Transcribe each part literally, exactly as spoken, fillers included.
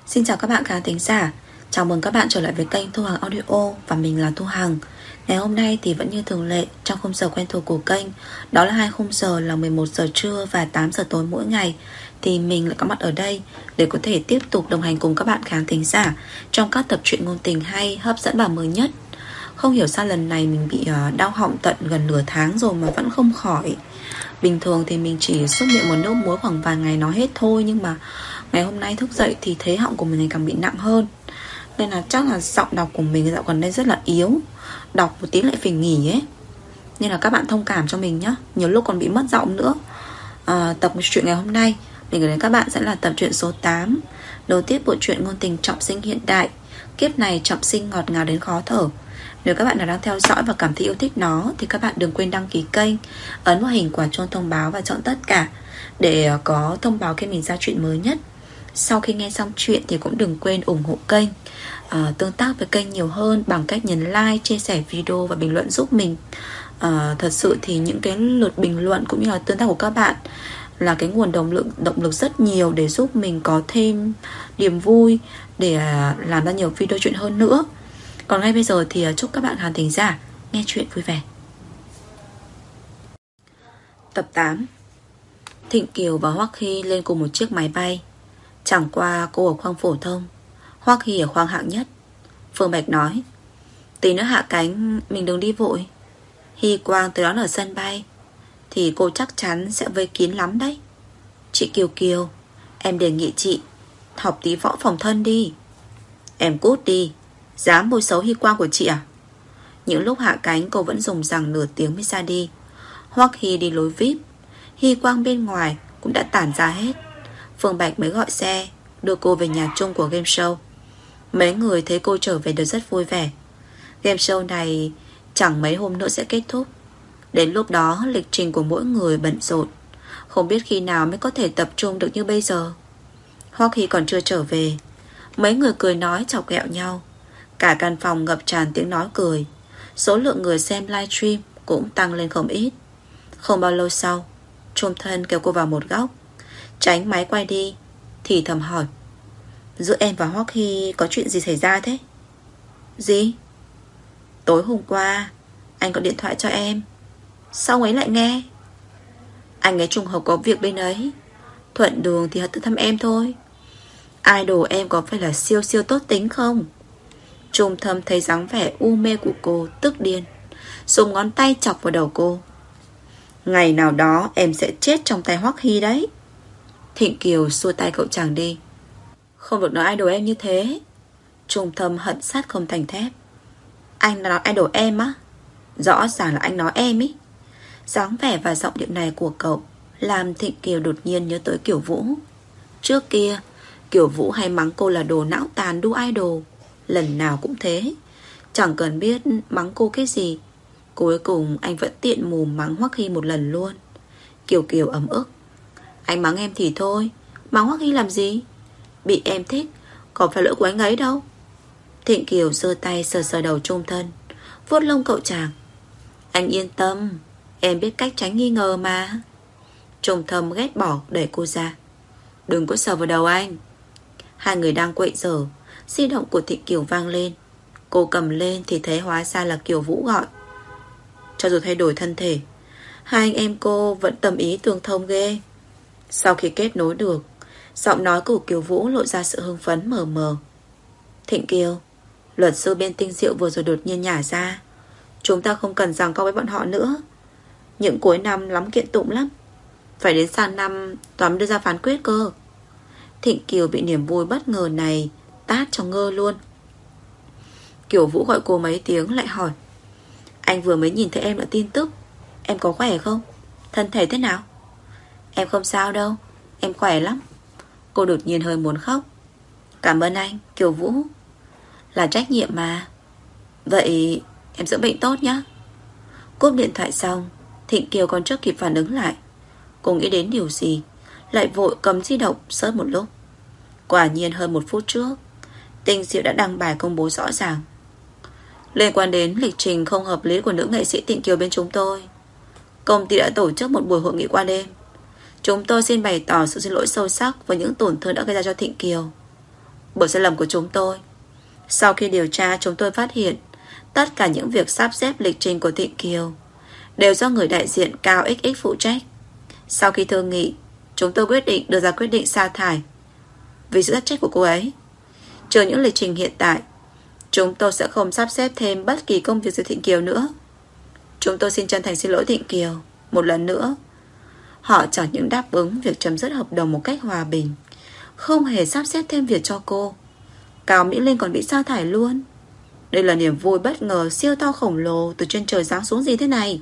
Xin chào các bạn khán thính giả. Chào mừng các bạn trở lại với kênh Thu Hằng Audio. Và mình là Thu Hằng. Ngày hôm nay thì vẫn như thường lệ, trong khung giờ quen thuộc của kênh, đó là hai khung giờ là mười một giờ trưa và tám giờ tối mỗi ngày, thì mình lại có mặt ở đây để có thể tiếp tục đồng hành cùng các bạn khán thính giả trong các tập truyện ngôn tình hay, hấp dẫn và mới nhất. Không hiểu sao lần này mình bị đau họng tận gần nửa tháng rồi mà vẫn không khỏi. Bình thường thì mình chỉ xúc miệng một nước muối khoảng vài ngày nó hết thôi, nhưng mà ngày hôm nay thức dậy thì thấy họng của mình ngày càng bị nặng hơn. Nên là chắc là giọng đọc của mình dạo gần đây rất là yếu, đọc một tí lại phải nghỉ ấy. Nên là các bạn thông cảm cho mình nhé, nhiều lúc còn bị mất giọng nữa. à, Tập truyện ngày hôm nay mình gửi đến các bạn sẽ là tập truyện số tám, đầu tiếp bộ truyện ngôn tình trọng sinh hiện đại, kiếp này trọng sinh ngọt ngào đến khó thở. Nếu các bạn nào đang theo dõi và cảm thấy yêu thích nó thì các bạn đừng quên đăng ký kênh, ấn vào hình quả chuông thông báo và chọn tất cả để có thông báo khi mình ra chuyện mới nhất. Sau khi nghe xong chuyện thì cũng đừng quên ủng hộ kênh, à, tương tác với kênh nhiều hơn bằng cách nhấn like, chia sẻ video và bình luận giúp mình. à, Thật sự thì những cái lượt bình luận cũng như là tương tác của các bạn là cái nguồn động lực, động lực rất nhiều để giúp mình có thêm niềm vui để làm ra nhiều video chuyện hơn nữa. Còn ngay bây giờ thì chúc các bạn khán thính giả nghe chuyện vui vẻ. Tập tám. Thịnh Kiều và Hoắc Hy lên cùng một chiếc máy bay. Chẳng qua cô ở khoang phổ thông, Hoắc Hy ở khoang hạng nhất. Phương Bạch nói: tí nữa hạ cánh, mình đừng đi vội. Hy Quang tới đón ở sân bay thì cô chắc chắn sẽ vây kín lắm đấy. Chị Kiều Kiều, em đề nghị chị học tí võ phòng thân đi. Em cút đi, dám bôi xấu Hy Quang của chị à? Những lúc hạ cánh cô vẫn dùng rằng nửa tiếng mới ra đi. Hoắc Hy đi lối vi ai pi, Hy Quang bên ngoài cũng đã tản ra hết. Phương Bạch mới gọi xe đưa cô về nhà chung của game show. Mấy người thấy cô trở về đều rất vui vẻ. Game show này chẳng mấy hôm nữa sẽ kết thúc. Đến lúc đó lịch trình của mỗi người bận rộn, không biết khi nào mới có thể tập trung được như bây giờ. Hoắc Hy còn chưa trở về, mấy người cười nói chọc ghẹo nhau. Cả căn phòng ngập tràn tiếng nói cười. Số lượng người xem livestream cũng tăng lên không ít. Không bao lâu sau, Trung Thân kéo cô vào một góc, tránh máy quay đi, thì thầm hỏi: giữa em và Hoắc Hy có chuyện gì xảy ra thế? Gì? Tối hôm qua anh gọi điện thoại cho em, sao ấy lại nghe? Anh ấy trùng hợp có việc bên ấy, thuận đường thì tự thăm em thôi. Idol em có phải là siêu siêu tốt tính không? Trung Thâm thấy dáng vẻ u mê của cô tức điên, dùng ngón tay chọc vào đầu cô. Ngày nào đó em sẽ chết trong tay Hoắc Hy đấy. Thịnh Kiều xua tay cậu chàng đi. Không được nói idol em như thế. Trung Thâm hận sát không thành thép. Anh là nói idol em á? Rõ ràng là anh nói em ý. Dáng vẻ và giọng điệu này của cậu làm Thịnh Kiều đột nhiên nhớ tới Kiều Vũ. Trước kia Kiều Vũ hay mắng cô là đồ não tàn đu idol, lần nào cũng thế. Chẳng cần biết mắng cô cái gì, cuối cùng anh vẫn tiện mồm mắng Hoắc Hy một lần luôn. Kiều Kiều ấm ức. Anh mắng em thì thôi, mắng Hoắc Hy làm gì? Bị em thích có phải lỗi của anh ấy đâu. Thịnh Kiều giơ tay sờ sờ đầu Trung Thân, vuốt lông cậu chàng. Anh yên tâm, em biết cách tránh nghi ngờ mà. Trung Thâm ghét bỏ đẩy cô ra. Đừng có sờ vào đầu anh. Hai người đang quậy giở, di động của Thịnh Kiều vang lên. Cô cầm lên thì thấy hóa ra là Kiều Vũ gọi. Cho dù thay đổi thân thể, hai anh em cô vẫn tâm ý tương thông ghê. Sau khi kết nối được, giọng nói của Kiều Vũ lộ ra sự hưng phấn mờ mờ. Thịnh Kiều, luật sư bên Tinh Diệu vừa rồi đột nhiên nhả ra, chúng ta không cần giằng co với bọn họ nữa. Những cuối năm lắm kiện tụng lắm, phải đến sang năm Toán đưa ra phán quyết cơ. Thịnh Kiều bị niềm vui bất ngờ này tát cho ngơ luôn. Kiều Vũ gọi cô mấy tiếng lại hỏi: anh vừa mới nhìn thấy em đã tin tức, em có khỏe không? Thân thể thế nào? Em không sao đâu, em khỏe lắm. Cô đột nhiên hơi muốn khóc. Cảm ơn anh, Kiều Vũ. Là trách nhiệm mà. Vậy em dưỡng bệnh tốt nhé. Cúp điện thoại xong, Thịnh Kiều còn chưa kịp phản ứng lại. Cô nghĩ đến điều gì, lại vội cầm di động search một lúc. Quả nhiên hơn một phút trước, Tinh Diệu đã đăng bài công bố rõ ràng. Liên quan đến lịch trình không hợp lý của nữ nghệ sĩ Thịnh Kiều bên chúng tôi, công ty đã tổ chức một buổi hội nghị qua đêm. Chúng tôi xin bày tỏ sự xin lỗi sâu sắc với những tổn thương đã gây ra cho Thịnh Kiều. Bởi sai lầm của chúng tôi. Sau khi điều tra, chúng tôi phát hiện tất cả những việc sắp xếp lịch trình của Thịnh Kiều đều do người đại diện Cao ích ích phụ trách. Sau khi thương nghị, chúng tôi quyết định đưa ra quyết định sa thải vì sự thất trách của cô ấy. Trừ những lịch trình hiện tại, chúng tôi sẽ không sắp xếp thêm bất kỳ công việc gì Thịnh Kiều nữa. Chúng tôi xin chân thành xin lỗi Thịnh Kiều một lần nữa. Họ chẳng những đáp ứng việc chấm dứt hợp đồng một cách hòa bình, không hề sắp xếp thêm việc cho cô, Cao Mỹ Linh còn bị sa thải luôn. Đây là niềm vui bất ngờ siêu to khổng lồ từ trên trời giáng xuống gì thế này.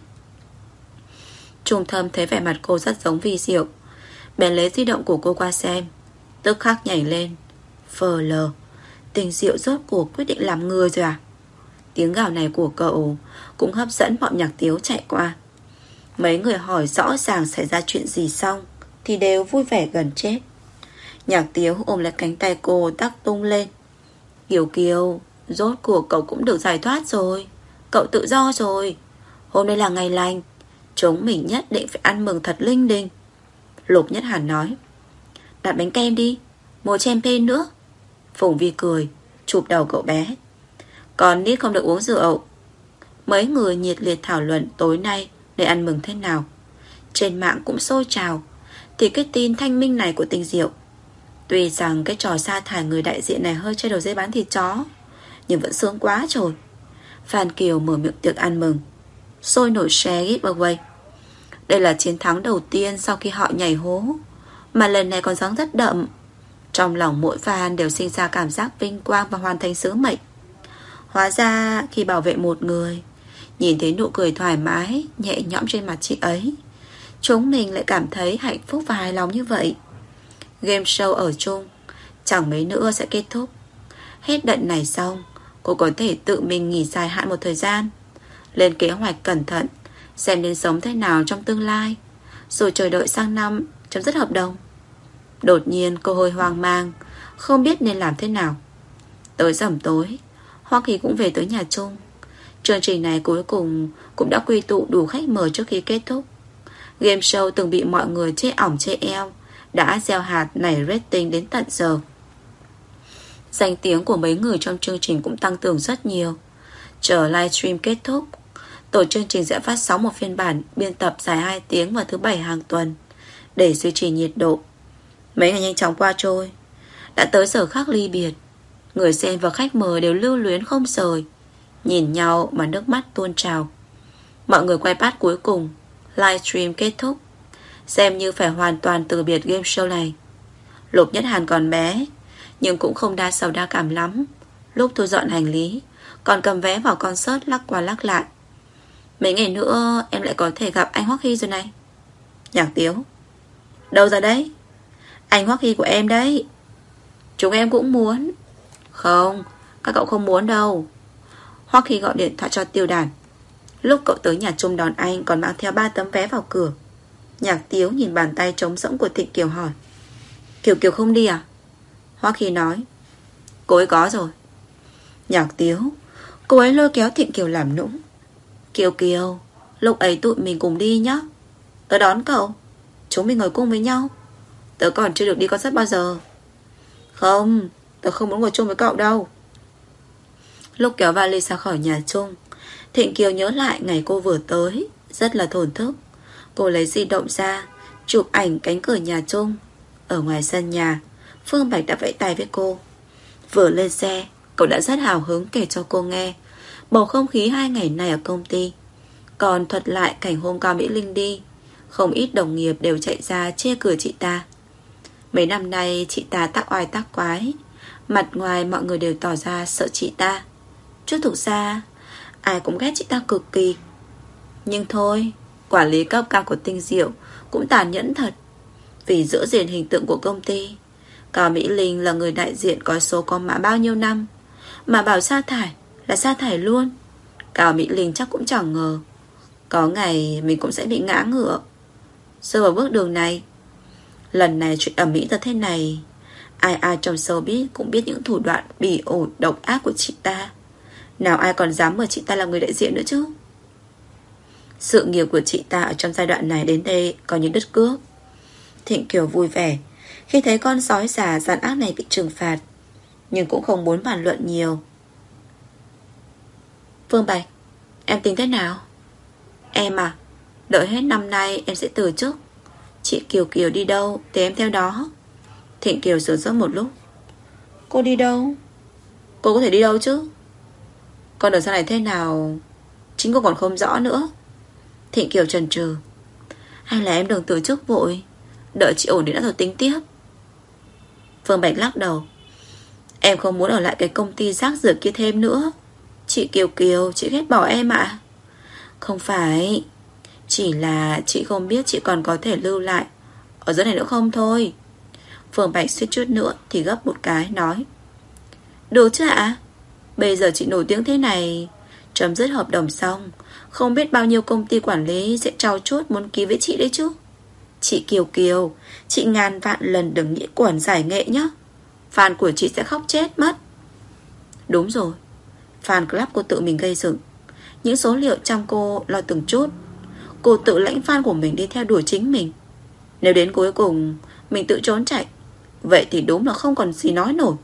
Trung Thâm thấy vẻ mặt cô rất giống Vi Diệu, bèn lấy di động của cô qua xem, tức khắc nhảy lên. Phờ lờ, Tình Diệu rốt cuộc quyết định làm người rồi à? Tiếng gào này của cậu cũng hấp dẫn bọn Nhạc Tiếu chạy qua. Mấy người hỏi rõ ràng xảy ra chuyện gì xong thì đều vui vẻ gần chết. Nhạc Tiếu ôm lấy cánh tay cô tắc tung lên. Kiều Kiều, rốt cuộc cậu cũng được giải thoát rồi. Cậu tự do rồi. Hôm nay là ngày lành, chúng mình nhất định phải ăn mừng thật linh đình. Lục Nhất Hàn nói. Đặt bánh kem đi, một champagne nữa. Phùng Vi cười, chụp đầu cậu bé. Còn nít không được uống rượu. Mấy người nhiệt liệt thảo luận tối nay để ăn mừng thế nào. Trên mạng cũng sôi trào thì cái tin thanh minh này của Tình Diệu. Tuy rằng cái trò sa thải người đại diện này hơi chơi đầu dây bán thịt chó, nhưng vẫn sướng quá rồi. Phan Kiều mở miệng tiệc ăn mừng, sôi nổi share giveaway. Đây là chiến thắng đầu tiên sau khi họ nhảy hố, mà lần này còn giáng rất đậm. Trong lòng mỗi fan đều sinh ra cảm giác vinh quang và hoàn thành sứ mệnh. Hóa ra khi bảo vệ một người, nhìn thấy nụ cười thoải mái, nhẹ nhõm trên mặt chị ấy, chúng mình lại cảm thấy hạnh phúc và hài lòng như vậy. Game show ở chung chẳng mấy nữa sẽ kết thúc. Hết đợt này xong, cô có thể tự mình nghỉ dài hạn một thời gian, lên kế hoạch cẩn thận, xem nên sống thế nào trong tương lai, rồi chờ đợi sang năm chấm dứt hợp đồng. Đột nhiên cô hơi hoang mang, không biết nên làm thế nào. Tới rằm tối, Hoa Kỳ cũng về tới nhà chung. Chương trình này cuối cùng cũng đã quy tụ đủ khách mời trước khi kết thúc. Game show từng bị mọi người chê ỏng chê eo đã gieo hạt nảy rating đến tận giờ. Danh tiếng của mấy người trong chương trình cũng tăng cường rất nhiều. Chờ livestream kết thúc, tổ chương trình sẽ phát sóng một phiên bản biên tập dài hai tiếng vào thứ bảy hàng tuần để duy trì nhiệt độ. Mấy ngày nhanh chóng qua trôi, đã tới giờ khắc ly biệt. Người xem và khách mời đều lưu luyến không rời, nhìn nhau mà nước mắt tuôn trào. Mọi người quay part cuối cùng, livestream kết thúc, xem như phải hoàn toàn từ biệt game show này. Lục Nhất Hàn còn bé, nhưng cũng không đa sầu đa cảm lắm. Lúc thu dọn hành lý, còn cầm vé vào concert lắc qua lắc lại. Mấy ngày nữa em lại có thể gặp anh Hoắc Hy rồi này. Nhạc Tiếu. Đâu ra đấy? Anh Hoắc Hy của em đấy. Chúng em cũng muốn. Không, các cậu không muốn đâu. Hoắc Hy gọi điện thoại cho Tiêu Đàn. Lúc cậu tới nhà chung đón anh còn mang theo ba tấm vé vào cửa. Nhạc Tiếu nhìn bàn tay trống rỗng của Thịnh Kiều hỏi. Kiều Kiều không đi à? Hoắc Hy nói. Cô ấy có rồi. Nhạc Tiếu. Cô ấy lôi kéo Thịnh Kiều làm nũng. Kiều Kiều, lúc ấy tụi mình cùng đi nhá. Tớ đón cậu, chúng mình ngồi cùng với nhau. Tớ còn chưa được đi concert bao giờ. Không, tớ không muốn ngồi chung với cậu đâu. Lúc kéo vali ra khỏi nhà chung, Thịnh Kiều nhớ lại ngày cô vừa tới, rất là thổn thức. Cô lấy di động ra, chụp ảnh cánh cửa nhà chung. Ở ngoài sân nhà, Phương Bạch đã vẫy tay với cô. Vừa lên xe, cậu đã rất hào hứng kể cho cô nghe bầu không khí hai ngày này ở công ty, còn thuật lại cảnh hôm Cao Mỹ Linh đi. Không ít đồng nghiệp đều chạy ra chê cười chị ta. Mấy năm nay chị ta tác oai tác quái, mặt ngoài mọi người đều tỏ ra sợ chị ta, chứ thực ra ai cũng ghét chị ta cực kỳ. Nhưng thôi, quản lý cấp cao của Tinh Diệu cũng tàn nhẫn thật. Vì giữ gìn hình tượng của công ty, Cao Mỹ Linh là người đại diện có số có mã bao nhiêu năm, mà bảo sa thải là sa thải luôn. Cao Mỹ Linh chắc cũng chẳng ngờ có ngày mình cũng sẽ bị ngã ngựa, rơi vào bước đường này. Lần này chuyện ầm ĩ ra thế này, ai ai trong showbiz cũng biết những thủ đoạn bỉ ổi độc ác của chị ta. Nào ai còn dám mời chị ta làm người đại diện nữa chứ. Sự nghiệp của chị ta ở trong giai đoạn này đến đây coi như đứt cước. Thịnh Kiều vui vẻ khi thấy con sói già gian ác này bị trừng phạt. nhưng cũng không muốn bàn luận nhiều. Phương Bạch, em tính thế nào? Em à, đợi hết năm nay em sẽ từ chức. Chị Kiều Kiều đi đâu thì em theo đó. Thịnh Kiều sửng sốt một lúc. Cô đi đâu? Cô có thể đi đâu chứ? Còn ở sau này thế nào chính cô còn không rõ nữa. Thịnh Kiều chần chừ. Hay là em đừng từ chức vội, đợi chị ổn định đã rồi tính tiếp. Phương Bạch lắc đầu. Em không muốn ở lại cái công ty rác rưởi kia thêm nữa. Chị Kiều Kiều, chị ghét bỏ em ạ. À? Không phải, chỉ là chị không biết chị còn có thể lưu lại ở dưới này nữa không thôi. Phương Bạch suýt chút nữa thì gấp một cái nói. Được chứ ạ? Bây giờ chị nổi tiếng thế này, chấm dứt hợp đồng xong, không biết bao nhiêu công ty quản lý sẽ trao chốt muốn ký với chị đấy chứ. Chị Kiều Kiều, chị ngàn vạn lần đừng nghĩ quẩn giải nghệ nhé. Fan của chị sẽ khóc chết mất. Đúng rồi, fan club cô tự mình gây dựng. Những số liệu trong cô lo từng chút. Cô tự lãnh fan của mình đi theo đuổi chính mình. Nếu đến cuối cùng mình tự trốn chạy, vậy thì đúng là không còn gì nói nổi.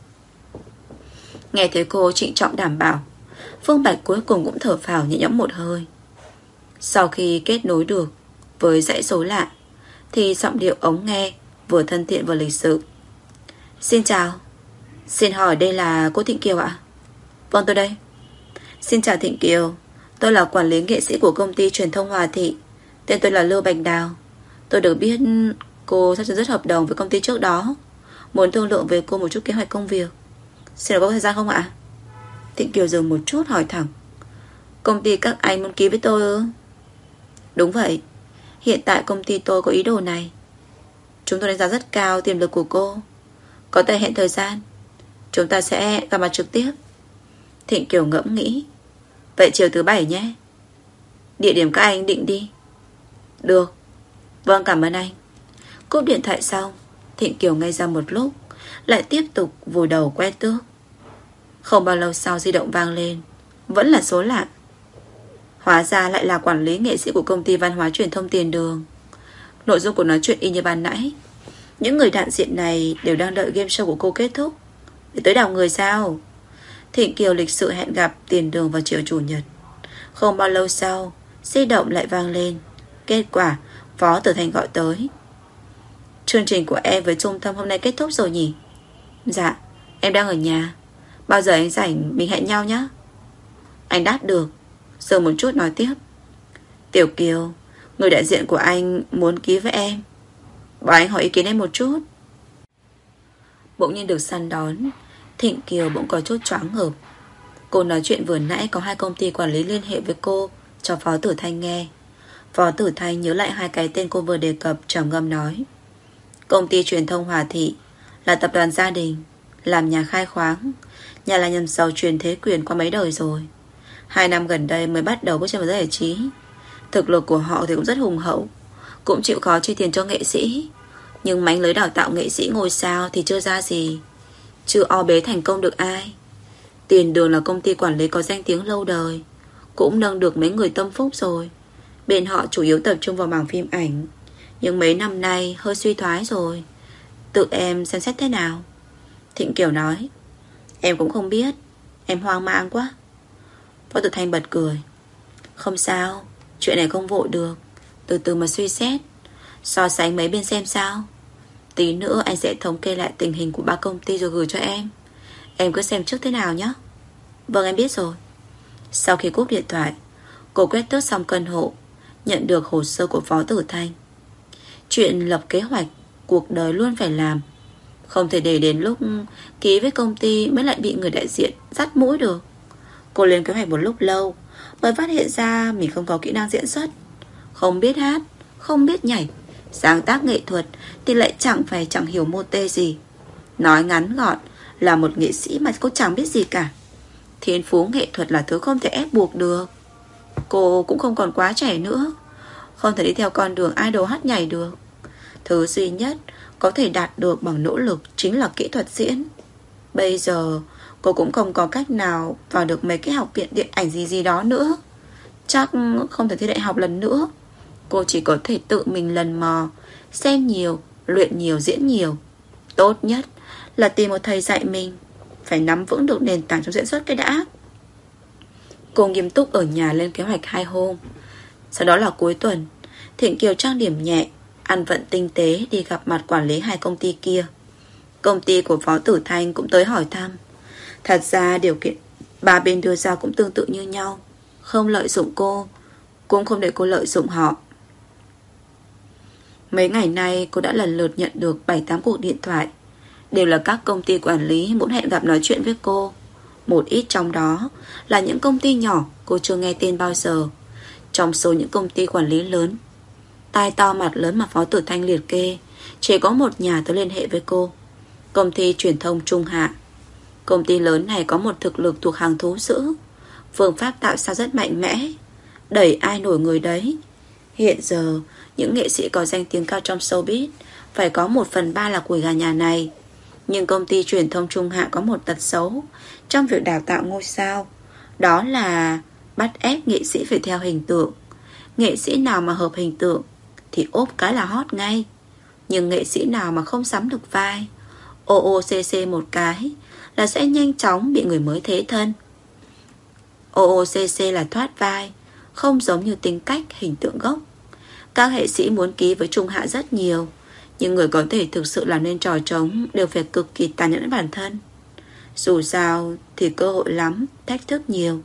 Nghe thấy cô trịnh trọng đảm bảo, Phương Bạch cuối cùng cũng thở phào nhẹ nhõm một hơi. Sau khi kết nối được với dãy số lạ, thì giọng điệu ống nghe vừa thân thiện vừa lịch sự. Xin chào, xin hỏi đây là cô Thịnh Kiều ạ? Vâng, tôi đây. Xin chào Thịnh Kiều, tôi là quản lý nghệ sĩ của công ty truyền thông Hòa Thị. Tên tôi là Lưu Bạch Đào. Tôi được biết cô sắp chấm dứt hợp đồng với công ty trước đó, muốn thương lượng với cô một chút kế hoạch công việc. Xin hỏi có thời gian không ạ? Thịnh Kiều dừng một chút hỏi thẳng. Công ty các anh muốn ký với tôi ư? Đúng vậy, hiện tại công ty tôi có ý đồ này. Chúng tôi đánh giá rất cao tiềm lực của cô. Có thể hẹn thời gian, chúng ta sẽ gặp mặt trực tiếp. Thịnh Kiều ngẫm nghĩ. Vậy chiều thứ bảy nhé. Địa điểm các anh định đi. Được. Vâng, cảm ơn anh. Cúp điện thoại xong, Thịnh Kiều ngây ra một lúc, lại tiếp tục vùi đầu quét tước. Không bao lâu sau di động vang lên, vẫn là số lạ. Hóa ra lại là quản lý nghệ sĩ của công ty văn hóa truyền thông Tiền Đường. Nội dung của nói chuyện y như ban nãy. Những người đại diện này đều đang đợi game show của cô kết thúc để tới đào người sao. Thịnh Kiều lịch sự hẹn gặp Tiền Đường vào chiều chủ nhật. Không bao lâu sau, di động lại vang lên. Kết quả Phó Tử Thanh gọi tới. Chương trình của em với Trung Tâm hôm nay kết thúc rồi nhỉ? Dạ, em đang ở nhà. Bao giờ anh rảnh mình hẹn nhau nhé. Anh đáp được. Dừng một chút nói tiếp. Tiểu Kiều, người đại diện của anh muốn ký với em. Bảo anh hỏi ý kiến em một chút. Bỗng nhiên được săn đón, Thịnh Kiều bỗng có chút choáng ngợp. Cô nói chuyện vừa nãy có hai công ty quản lý liên hệ với cô cho Phó Tử Thanh nghe. Phó Tử Thanh nhớ lại hai cái tên cô vừa đề cập, trầm ngâm nói. Công ty truyền thông Hòa Thị là tập đoàn gia đình, làm nhà khai khoáng, nhà là nhầm giàu truyền thế quyền qua mấy đời rồi. Hai năm gần đây mới bắt đầu bước chân vào giới giải trí. Thực lực của họ thì cũng rất hùng hậu, cũng chịu khó chi tiền cho nghệ sĩ. Nhưng mánh lưới đào tạo nghệ sĩ ngôi sao thì chưa ra gì, chưa o bế thành công được ai. Tiền Đường là công ty quản lý có danh tiếng lâu đời, cũng nâng được mấy người tâm phúc rồi. Bên họ chủ yếu tập trung vào mảng phim ảnh, nhưng mấy năm nay hơi suy thoái rồi. Tự em xem xét thế nào? Thịnh Kiều nói. Em cũng không biết, em hoang mang quá. Phó Tử Thanh bật cười. Không sao, chuyện này không vội được, từ từ mà suy xét, so sánh mấy bên xem sao. Tí nữa anh sẽ thống kê lại tình hình của ba công ty rồi gửi cho em. Em cứ xem trước thế nào nhé. Vâng, em biết rồi. Sau khi cúp điện thoại, cô quét tước xong căn hộ, nhận được hồ sơ của Phó Tử Thanh. Chuyện lập kế hoạch cuộc đời luôn phải làm, không thể để đến lúc ký với công ty mới lại bị người đại diện dắt mũi được. Cô lên kế hoạch một lúc lâu mới phát hiện ra mình không có kỹ năng diễn xuất, không biết hát, không biết nhảy, sáng tác nghệ thuật thì lại chẳng phải chẳng hiểu mô tê gì. Nói ngắn gọn là một nghệ sĩ mà cô chẳng biết gì cả. Thiên phú nghệ thuật là thứ không thể ép buộc được. Cô cũng không còn quá trẻ nữa, không thể đi theo con đường idol hát nhảy được. Thứ duy nhất có thể đạt được bằng nỗ lực chính là kỹ thuật diễn. Bây giờ cô cũng không có cách nào vào được mấy cái học viện điện ảnh gì gì đó nữa. Chắc không thể thi đại học lần nữa. Cô chỉ có thể tự mình lần mò, xem nhiều, luyện nhiều, diễn nhiều. Tốt nhất là tìm một thầy dạy mình. phải nắm vững được nền tảng trong diễn xuất cái đã. Cô nghiêm túc ở nhà lên kế hoạch hai hôm. Sau đó là cuối tuần, Thịnh Kiều trang điểm nhẹ, ăn vận tinh tế đi gặp mặt quản lý hai công ty kia. Công ty của Phó Tử Thanh cũng tới hỏi thăm. Thật ra điều kiện ba bên đưa ra cũng tương tự như nhau, không lợi dụng cô, cũng không để cô lợi dụng họ. Mấy ngày nay cô đã lần lượt nhận được bảy tám cuộc điện thoại, đều là các công ty quản lý muốn hẹn gặp nói chuyện với cô. Một ít trong đó là những công ty nhỏ cô chưa nghe tên bao giờ. Trong số những công ty quản lý lớn, tai to mặt lớn mà Phó Tử Thanh liệt kê, chỉ có một nhà tới liên hệ với cô. Công ty truyền thông Trung Hạ. Công ty lớn này có một thực lực thuộc hàng thú dữ, phương pháp tạo sao rất mạnh mẽ, đẩy ai nổi người đấy. Hiện giờ những nghệ sĩ có danh tiếng cao trong showbiz phải có một phần ba là của gà nhà này. Nhưng công ty truyền thông Trung Hạ có một tật xấu trong việc đào tạo ngôi sao, đó là bắt ép nghệ sĩ phải theo hình tượng. Nghệ sĩ nào mà hợp hình tượng thì ốp cái là hot ngay. Nhưng nghệ sĩ nào mà không sắm được vai, ô ô xê xê một cái là sẽ nhanh chóng bị người mới thế thân. ô ô xê xê là thoát vai, không giống như tính cách hình tượng gốc. Các nghệ sĩ muốn ký với Trung Hạ rất nhiều, nhưng người có thể thực sự làm nên trò trống đều phải cực kỳ tàn nhẫn bản thân. Dù sao thì cơ hội lắm, thách thức nhiều.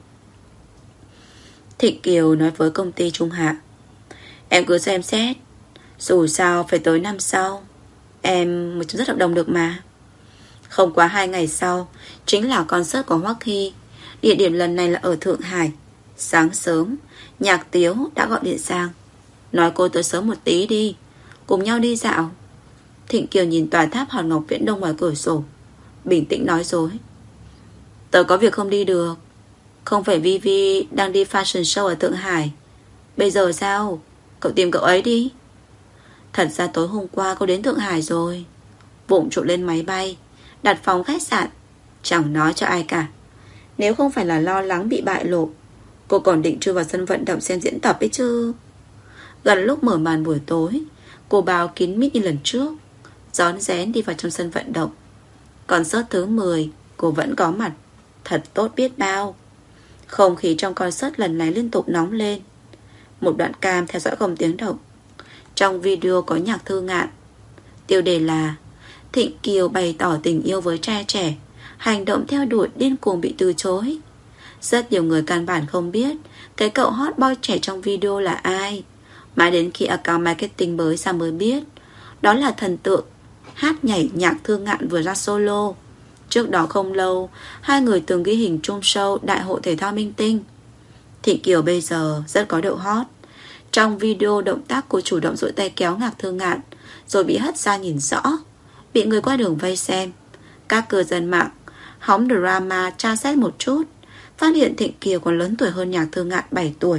Thịnh Kiều nói với công ty Trung Hạ: em cứ xem xét, dù sao phải tới năm sau em mới chấm dứt hợp đồng được mà. Không quá hai ngày sau chính là concert của Hoắc Hy. Địa điểm lần này là ở Thượng Hải. Sáng sớm, Nhạc Tiếu đã gọi điện sang, nói cô tới sớm một tí đi, cùng nhau đi dạo. Thịnh Kiều nhìn tòa tháp Hòn Ngọc Viễn Đông ngoài cửa sổ, bình tĩnh nói dối: tớ có việc không đi được. Không phải Vi Vi đang đi fashion show ở Thượng Hải. Bây giờ sao? Cậu tìm cậu ấy đi. Thật ra tối hôm qua cô đến Thượng Hải rồi, vụng trộn lên máy bay, đặt phòng khách sạn, chẳng nói cho ai cả. Nếu không phải là lo lắng bị bại lộ, cô còn định chui vào sân vận động xem diễn tập ấy chứ. Gần lúc mở màn buổi tối, cô báo kín mít như lần trước, rón rén đi vào trong sân vận động. Concert thứ mười cô vẫn có mặt, thật tốt biết bao. Không khí trong concert lần này liên tục nóng lên. Một đoạn cam theo dõi không tiếng động. Trong video có Nhạc Thư Ngạn. Tiêu đề là Thịnh Kiều bày tỏ tình yêu với trai trẻ, hành động theo đuổi điên cuồng bị từ chối. Rất nhiều người căn bản không biết cái cậu hot boy trẻ trong video là ai. Mãi đến khi account marketing mới ra mới biết, đó là thần tượng hát nhảy Nhạc Thư Ngạn vừa ra solo. Trước đó không lâu, hai người từng ghi hình chung show Đại hội Thể thao Minh Tinh. Thịnh Kiều bây giờ rất có độ hot. Trong video, động tác cô chủ động duỗi tay kéo Nhạc Thư Ngạn, rồi bị hất ra nhìn rõ, bị người qua đường vây xem. Các cư dân mạng hóng drama tra xét một chút, phát hiện Thịnh Kiều còn lớn tuổi hơn Nhạc Thư Ngạn bảy tuổi.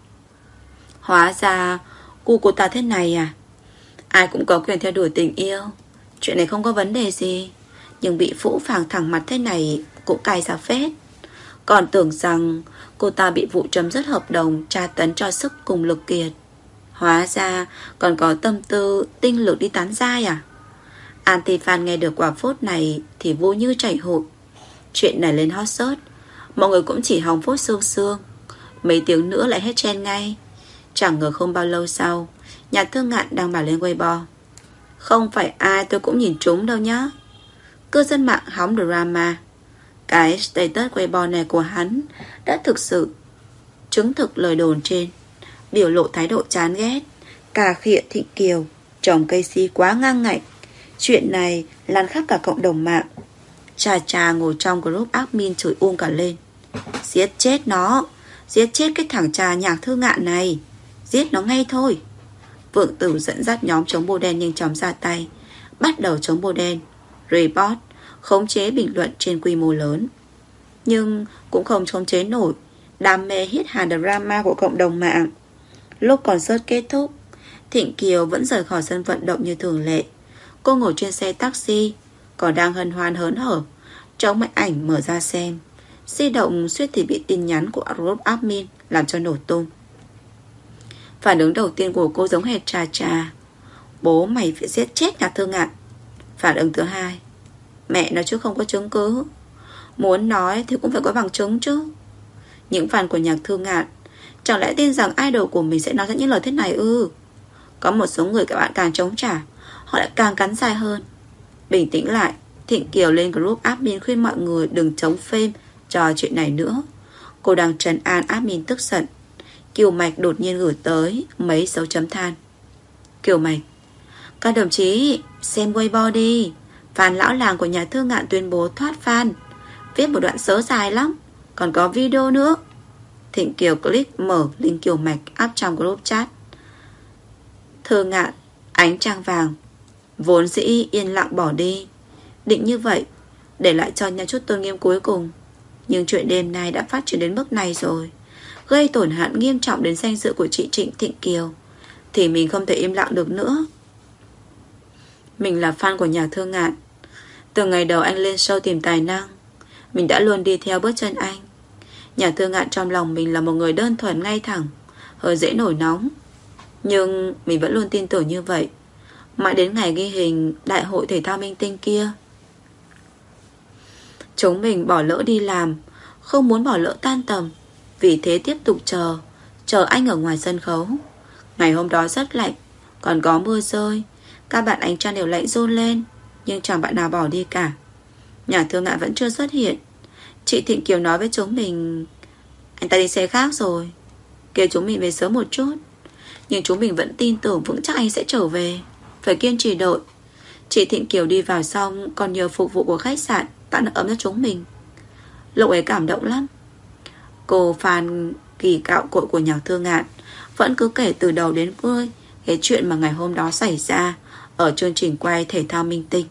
Hóa ra gu cô ta thế này à? Ai cũng có quyền theo đuổi tình yêu, chuyện này không có vấn đề gì. Nhưng bị phũ phàng thẳng mặt thế này cũng cay ra phết. Còn tưởng rằng cô ta bị vụ chấm dứt hợp đồng tra tấn cho sức cùng lực kiệt, hóa ra còn có tâm tư tinh lực đi tán dai à? Anti-fan nghe được quả phốt này thì vui như chảy hội. Chuyện này lên hot search, mọi người cũng chỉ hòng phốt sương sương, mấy tiếng nữa lại hết trend ngay. Chẳng ngờ không bao lâu sau, Nhạc Thư Ngạn đăng bài lên Weibo: không phải ai tôi cũng nhìn trúng đâu nhá. Cư dân mạng hóng drama. Cái status Weibo này của hắn đã thực sự chứng thực lời đồn trên, biểu lộ thái độ chán ghét, cà khịa Thịnh Kiều, chồng cây si quá ngang ngạnh. Chuyện này lan khắp cả cộng đồng mạng. Trà Trà ngồi trong group admin chửi um cả lên: giết chết nó, giết chết cái thằng Trà Nhạc Thư Ngạn này, giết nó ngay thôi. Vượng Tử dẫn dắt nhóm chống bồ đen nhanh chóng ra tay, bắt đầu chống bồ đen, report, khống chế bình luận trên quy mô lớn. Nhưng cũng không khống chế nổi đam mê hít hà drama của cộng đồng mạng. Lúc concert kết thúc, Thịnh Kiều vẫn rời khỏi sân vận động như thường lệ. Cô ngồi trên xe taxi, còn đang hân hoan hớn hở, chống máy ảnh mở ra xem. Di động suýt thì bị tin nhắn của group admin làm cho nổ tung. Phản ứng đầu tiên của cô giống hệt Trà Trà: bố mày phải giết chết Nhạc Thư Ngạn. Phản ứng thứ hai: mẹ nói chứ không có chứng cứ. Muốn nói thì cũng phải có bằng chứng chứ. Những fan của Nhạc Thư Ngạn chẳng lẽ tin rằng idol của mình sẽ nói ra những lời thế này ư? Có một số người các bạn càng chống trả, họ lại càng cắn dài hơn. Bình tĩnh lại, Thịnh Kiều lên group admin khuyên mọi người đừng chống phim cho chuyện này nữa. Cô đang trấn an admin tức giận. Kiều Mạch đột nhiên gửi tới mấy dấu chấm than. Kiều Mạch: các đồng chí xem Weibo đi. Fan lão làng của Nhà Thư Ngạn tuyên bố thoát fan, viết một đoạn sớ dài lắm, còn có video nữa. Thịnh Kiều click mở link Kiều Mạch up trong group chat. Thư Ngạn, ánh trăng vàng, vốn dĩ yên lặng bỏ đi, định như vậy để lại cho nhau chút tôn nghiêm cuối cùng. Nhưng chuyện đêm nay đã phát triển đến mức này rồi, gây tổn hại nghiêm trọng đến danh dự của chị Trịnh Thịnh Kiều, thì mình không thể im lặng được nữa. Mình là fan của Nhà Thư Ngạn. Từ ngày đầu anh lên show tìm tài năng, mình đã luôn đi theo bước chân anh. Nhà Thư Ngạn trong lòng mình là một người đơn thuần ngay thẳng, hơi dễ nổi nóng. Nhưng mình vẫn luôn tin tưởng như vậy, mãi đến ngày ghi hình đại hội thể thao minh tinh kia. Chúng mình bỏ lỡ đi làm, không muốn bỏ lỡ tan tầm, vì thế tiếp tục chờ, chờ anh ở ngoài sân khấu. Ngày hôm đó rất lạnh, còn có mưa rơi. Các bạn ánh trăng đều lạnh run lên, nhưng chẳng bạn nào bỏ đi cả. Nhà Thư Ngạn vẫn chưa xuất hiện. Chị Thịnh Kiều nói với chúng mình anh ta đi xe khác rồi, kêu chúng mình về sớm một chút. Nhưng chúng mình vẫn tin tưởng vững chắc anh sẽ trở về, phải kiên trì đợi. Chị Thịnh Kiều đi vào xong còn nhờ phục vụ của khách sạn tặng nước ấm cho chúng mình. Lúc ấy cảm động lắm. Cô fan kỳ cạo cội của Nhạc Thư Ngạn vẫn cứ kể từ đầu đến cuối cái chuyện mà ngày hôm đó xảy ra ở chương trình quay thể thao minh tinh.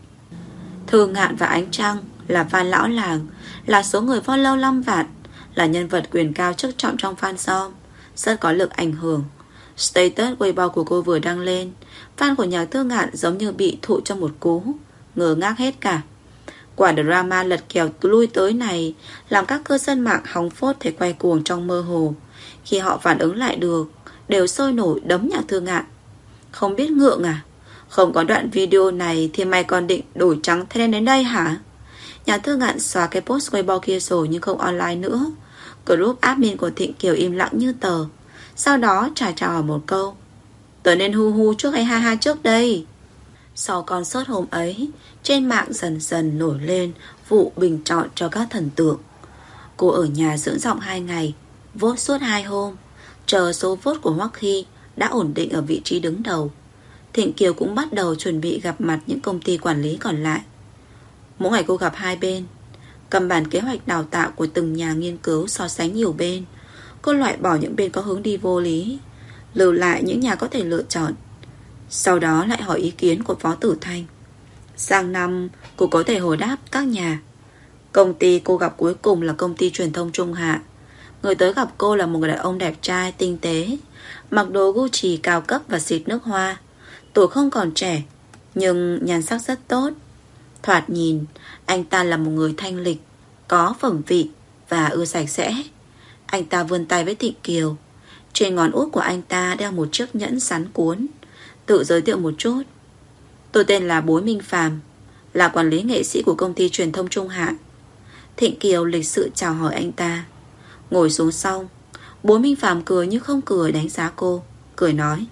Thư Ngạn và Ánh Trăng là fan lão làng, là số người follow năm vạn, là nhân vật quyền cao chức trọng trong fandom, rất có lực ảnh hưởng. Status Weibo của cô vừa đăng lên, fan của Nhạc Thư Ngạn giống như bị thụ trong một cú, ngơ ngác hết cả. Quả drama lật kèo lui tới này làm các cư dân mạng hóng phốt thể quay cuồng trong mơ hồ. Khi họ phản ứng lại được, đều sôi nổi đấm Nhạc Thư Ngạn. Không biết ngượng à? Không có đoạn video này thì mày còn định đổi trắng thay đen đến đây hả? Nhạc Thư Ngạn xóa cái post Weibo kia rồi nhưng không online nữa. Group admin của Thịnh Kiều im lặng như tờ. Sau đó trả chào hỏi một câu: tớ nên hu hu trước hay ha ha trước đây? Sau concert hôm ấy, trên mạng dần dần nổi lên vụ bình chọn cho các thần tượng. Cô ở nhà dưỡng giọng hai ngày, vote suốt hai hôm, chờ số vote của Hoắc Hy đã ổn định ở vị trí đứng đầu. Thịnh Kiều cũng bắt đầu chuẩn bị gặp mặt những công ty quản lý còn lại. Mỗi ngày cô gặp hai bên, cầm bản kế hoạch đào tạo của từng nhà nghiên cứu so sánh nhiều bên. Cô loại bỏ những bên có hướng đi vô lý, lưu lại những nhà có thể lựa chọn. Sau đó lại hỏi ý kiến của Phó Tử Thanh. Sang năm cô có thể hồi đáp các nhà. Công ty cô gặp cuối cùng là công ty truyền thông Trung Hạ. Người tới gặp cô là một người đàn ông đẹp trai, tinh tế, mặc đồ Gucci cao cấp và xịt nước hoa. Tuổi không còn trẻ, nhưng nhan sắc rất tốt. Thoạt nhìn, anh ta là một người thanh lịch, có phẩm vị và ưa sạch sẽ. Anh ta vươn tay với Thịnh Kiều. Trên ngón út của anh ta đeo một chiếc nhẫn sắn cuốn. Tự giới thiệu một chút: tôi tên là Bối Minh Phàm, là quản lý nghệ sĩ của công ty truyền thông Trung Hạ. Thịnh Kiều lịch sự chào hỏi anh ta. Ngồi xuống xong, Bối Minh Phàm cười như không cười đánh giá cô, cười nói: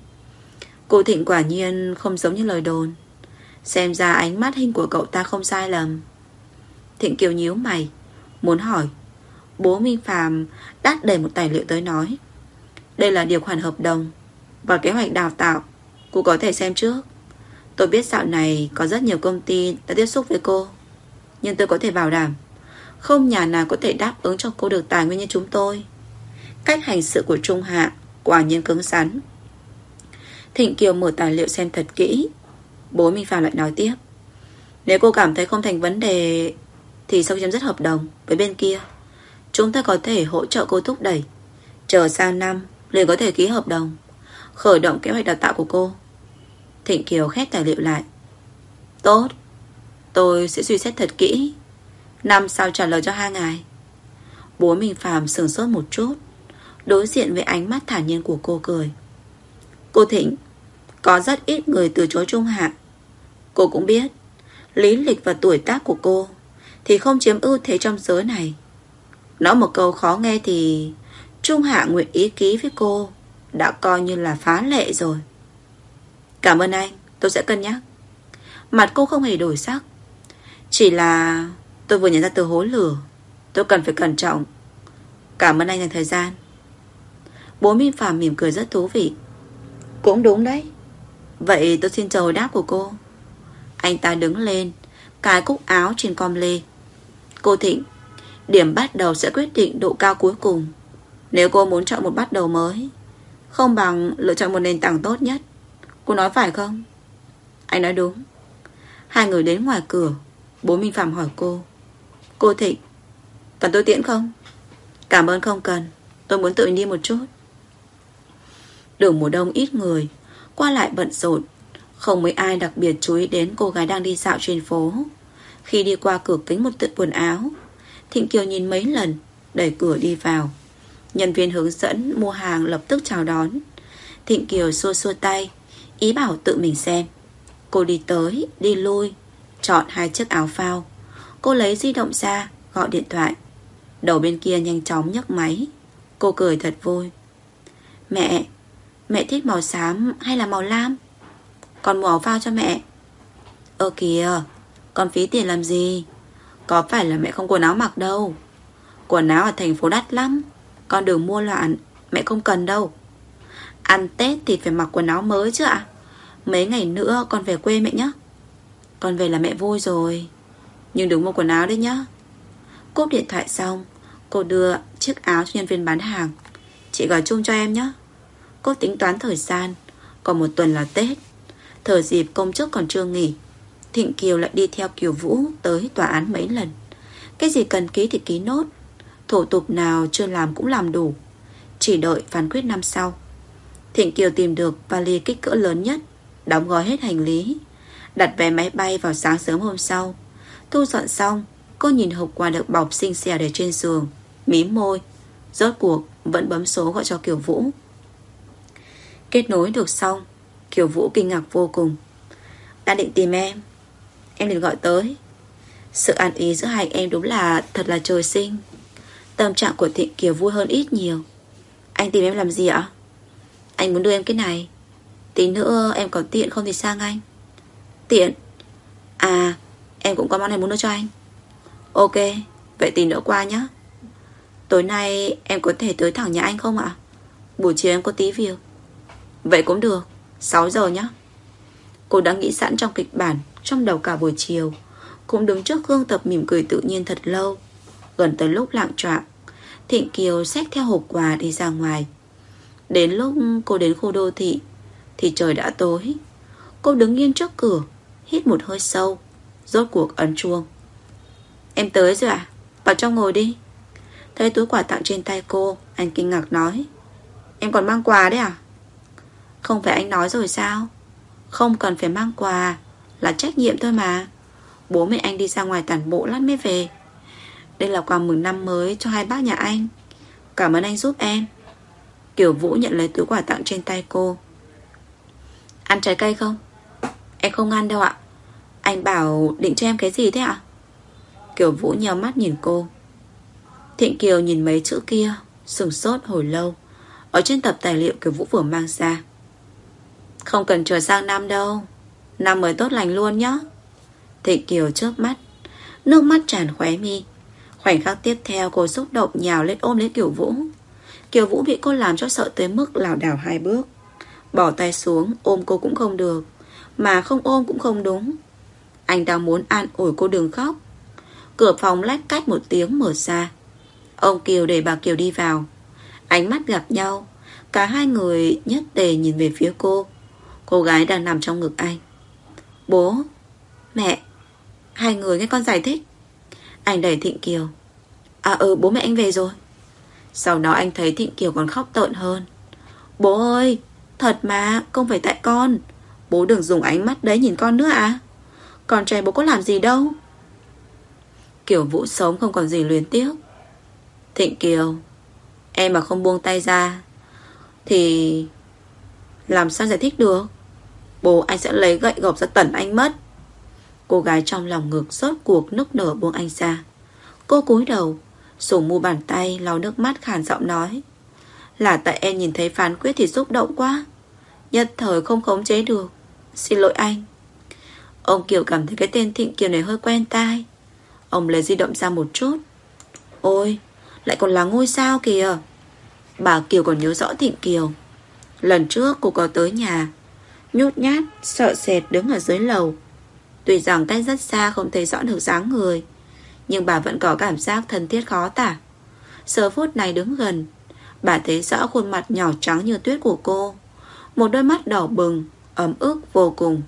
cô Thịnh quả nhiên không giống như lời đồn. Xem ra ánh mắt hình của cậu ta không sai lầm. Thịnh Kiều nhíu mày, muốn hỏi. Bố Minh Phàm đắt đầy một tài liệu tới nói: đây là điều khoản hợp đồng và kế hoạch đào tạo, cô có thể xem trước. Tôi biết dạo này có rất nhiều công ty đã tiếp xúc với cô, nhưng tôi có thể bảo đảm không nhà nào có thể đáp ứng cho cô được tài nguyên như chúng tôi. Cách hành sự của Trung Hạ quả nhiên cứng rắn. Thịnh Kiều mở tài liệu xem thật kỹ. Bố Minh Phàm lại nói tiếp: nếu cô cảm thấy không thành vấn đề thì sau khi chấm dứt hợp đồng với bên kia, chúng ta có thể hỗ trợ cô thúc đẩy. Chờ sang năm liền có thể ký hợp đồng, khởi động kế hoạch đào tạo của cô. Thịnh Kiều khép tài liệu lại. Tốt, tôi sẽ suy xét thật kỹ. Năm sau trả lời cho hai ngài. Bố Minh Phàm sửng sốt một chút, đối diện với ánh mắt thản nhiên của cô, cười. Cô Thịnh, có rất ít người từ chối Trung Hạ. Cô cũng biết lý lịch và tuổi tác của cô thì không chiếm ưu thế trong giới này. Nói một câu khó nghe thì Trung Hạ nguyện ý ký với cô đã coi như là phá lệ rồi. Cảm ơn anh, tôi sẽ cân nhắc. Mặt cô không hề đổi sắc. Chỉ là tôi vừa nhận ra từ hố lửa, tôi cần phải cẩn trọng. Cảm ơn anh dành thời gian. Bố Minh Phạm mỉm cười rất thú vị. Cũng đúng đấy. Vậy tôi xin chờ hồi đáp của cô. Anh ta đứng lên, cài cúc áo trên com lê. Cô Thịnh, điểm bắt đầu sẽ quyết định độ cao cuối cùng. Nếu cô muốn chọn một bắt đầu mới, không bằng lựa chọn một nền tảng tốt nhất. Cô nói phải không? Anh nói đúng. Hai người đến ngoài cửa. Bố Minh Phạm hỏi cô: Cô Thịnh, cần tôi tiễn không? Cảm ơn không cần, tôi muốn tự đi một chút. Đường mùa đông ít người, qua lại bận rộn, không mấy ai đặc biệt chú ý đến cô gái đang đi dạo trên phố. Khi đi qua cửa kính một tiệm quần áo, Thịnh Kiều nhìn mấy lần, đẩy cửa đi vào. Nhân viên hướng dẫn mua hàng lập tức chào đón. Thịnh Kiều xua xua tay, ý bảo tự mình xem. Cô đi tới, đi lui, chọn hai chiếc áo phao. Cô lấy di động ra, gọi điện thoại. Đầu bên kia nhanh chóng nhấc máy. Cô cười thật vui. Mẹ, mẹ thích màu xám hay là màu lam? Con mua áo phao cho mẹ. Ơ kìa, con phí tiền làm gì? Có phải là mẹ không quần áo mặc đâu. Quần áo ở thành phố đắt lắm, con đừng mua loạn, mẹ không cần đâu. Ăn Tết thì phải mặc quần áo mới chứ ạ. Mấy ngày nữa con về quê mẹ nhé. Con về là mẹ vui rồi, nhưng đừng mua quần áo đấy nhá. Cúp điện thoại xong, cô đưa chiếc áo cho nhân viên bán hàng. Chị gói chung cho em nhé. Cô tính toán thời gian, còn một tuần là Tết. Thời dịp công chức còn chưa nghỉ, Thịnh Kiều lại đi theo Kiều Vũ tới tòa án mấy lần. Cái gì cần ký thì ký nốt, thủ tục nào chưa làm cũng làm đủ, chỉ đợi phán quyết năm sau. Thịnh Kiều tìm được vali kích cỡ lớn nhất, đóng gói hết hành lý, đặt vé máy bay vào sáng sớm hôm sau. Thu dọn xong, cô nhìn hộp quà được bọc xinh xẻo để trên giường, mím môi. Rốt cuộc vẫn bấm số gọi cho Kiều Vũ. Kết nối được xong, Kiều Vũ kinh ngạc vô cùng. Đã định tìm em, em liền gọi tới. Sự ăn ý giữa hai em đúng là thật là trời sinh. Tâm trạng của Thịnh Kiều vui hơn ít nhiều. Anh tìm em làm gì ạ? Anh muốn đưa em cái này. Tí nữa em có tiện không thì sang anh. Tiện? À, em cũng có món này muốn đưa cho anh. Ok, vậy tí nữa qua nhé. Tối nay em có thể tới thẳng nhà anh không ạ? Buổi chiều em có tí việc. Vậy cũng được, sáu giờ nhé. Cô đã nghĩ sẵn trong kịch bản trong đầu cả buổi chiều. Cũng đứng trước gương tập mỉm cười tự nhiên thật lâu. Gần tới lúc lạng choạng, Thịnh Kiều xách theo hộp quà đi ra ngoài. Đến lúc cô đến khu đô thị thì trời đã tối. Cô đứng yên trước cửa, hít một hơi sâu, rốt cuộc ấn chuông. Em tới rồi à? Vào trong ngồi đi. Thấy túi quà tặng trên tay cô, anh kinh ngạc nói: Em còn mang quà đấy à? Không phải anh nói rồi sao? Không cần phải mang quà, là trách nhiệm thôi mà. Bố mẹ anh đi ra ngoài tản bộ lát mới về. Đây là quà mừng năm mới cho hai bác nhà anh. Cảm ơn anh giúp em. Kiều Vũ nhận lấy túi quà tặng trên tay cô. Ăn trái cây không? Em không ăn đâu ạ. Anh bảo định cho em cái gì thế ạ? Kiều Vũ nheo mắt nhìn cô. Thịnh Kiều nhìn mấy chữ kia, sửng sốt hồi lâu. Ở trên tập tài liệu Kiều Vũ vừa mang ra. Không cần chờ sang năm đâu, năm mới tốt lành luôn nhé. Thịnh Kiều chớp mắt, nước mắt tràn khóe mi. Khoảnh khắc tiếp theo cô xúc động nhào lên ôm lấy Kiều Vũ. Kiều Vũ bị cô làm cho sợ tới mức lảo đảo hai bước. Bỏ tay xuống, ôm cô cũng không được, mà không ôm cũng không đúng. Anh đang muốn an ủi cô đừng khóc. Cửa phòng lách cách một tiếng mở ra. Ông Kiều để bà Kiều đi vào. Ánh mắt gặp nhau, cả hai người nhất tề nhìn về phía cô. Cô gái đang nằm trong ngực anh. Bố, mẹ, hai người nghe con giải thích. Anh đẩy Thịnh Kiều. À ừ, bố mẹ anh về rồi. Sau đó anh thấy Thịnh Kiều còn khóc tợn hơn. Bố ơi, thật mà, không phải tại con. Bố đừng dùng ánh mắt đấy nhìn con nữa à. Con trai bố có làm gì đâu. Kiều Vũ sống không còn gì luyến tiếc. Thịnh Kiều, em mà không buông tay ra thì làm sao giải thích được. Bố anh sẽ lấy gậy gộc ra tẩn anh mất. Cô gái trong lòng ngực rốt cuộc nức nở buông anh ra. Cô cúi đầu, dùng mu bàn tay lau nước mắt, khàn giọng nói: Là tại em nhìn thấy phán quyết thì xúc động quá, nhất thời không khống chế được. Xin lỗi anh. Ông Kiều cảm thấy cái tên Thịnh Kiều này hơi quen tai. Ông lấy di động ra một chút. Ôi, lại còn là ngôi sao kìa. Bà Kiều còn nhớ rõ Thịnh Kiều. Lần trước cô có tới nhà, nhút nhát, sợ sệt đứng ở dưới lầu. Tuy rằng cách rất xa không thấy rõ được dáng người, nhưng bà vẫn có cảm giác thân thiết khó tả. Giờ phút này đứng gần, bà thấy rõ khuôn mặt nhỏ trắng như tuyết của cô, một đôi mắt đỏ bừng, ấm ức vô cùng.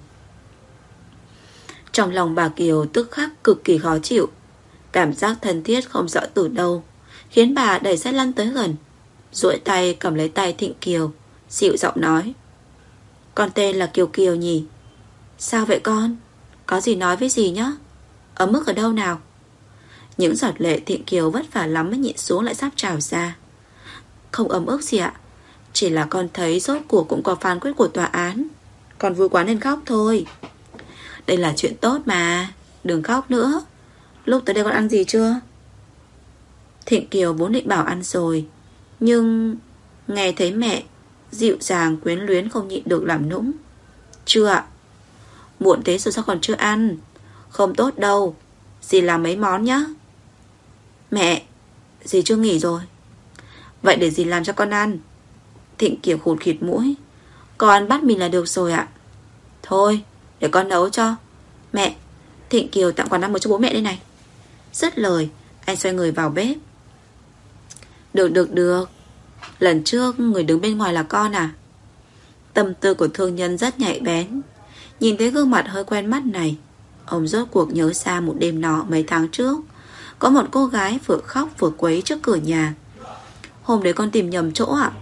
Trong lòng bà Kiều tức khắc cực kỳ khó chịu. Cảm giác thân thiết không rõ từ đâu khiến bà đẩy xe lăn tới gần, duỗi tay cầm lấy tay Thịnh Kiều, dịu giọng nói: Con tên là Kiều Kiều nhỉ? Sao vậy con? Có gì nói với gì nhá? Ấm ức ở đâu nào? Những giọt lệ Thịnh Kiều vất vả lắm mới nhịn xuống lại sắp trào ra. Không ấm ức gì ạ, chỉ là con thấy rốt cuộc cũng có phán quyết của tòa án, con vui quá nên khóc thôi. Đây là chuyện tốt mà, đừng khóc nữa. Lúc tới đây con ăn gì chưa? Thịnh Kiều vốn định bảo ăn rồi, nhưng nghe thấy mẹ dịu dàng quyến luyến không nhịn được làm nũng. Chưa ạ. Muộn thế rồi sao còn chưa ăn? Không tốt đâu, dì làm mấy món nhá. Mẹ, dì chưa nghỉ rồi. Vậy để dì làm cho con ăn. Thịnh Kiều khụt khịt mũi. Con ăn bát mì là được rồi ạ. Thôi, để con nấu cho. Mẹ, Thịnh Kiều tặng quà năm mới cho bố mẹ đây này. Dứt lời, anh xoay người vào bếp. Được được được. Lần trước người đứng bên ngoài là con à? Tâm tư của thương nhân rất nhạy bén. Nhìn thấy gương mặt hơi quen mắt này, ông rốt cuộc nhớ ra một đêm nọ mấy tháng trước, có một cô gái vừa khóc vừa quấy trước cửa nhà. Hôm đấy con tìm nhầm chỗ ạ.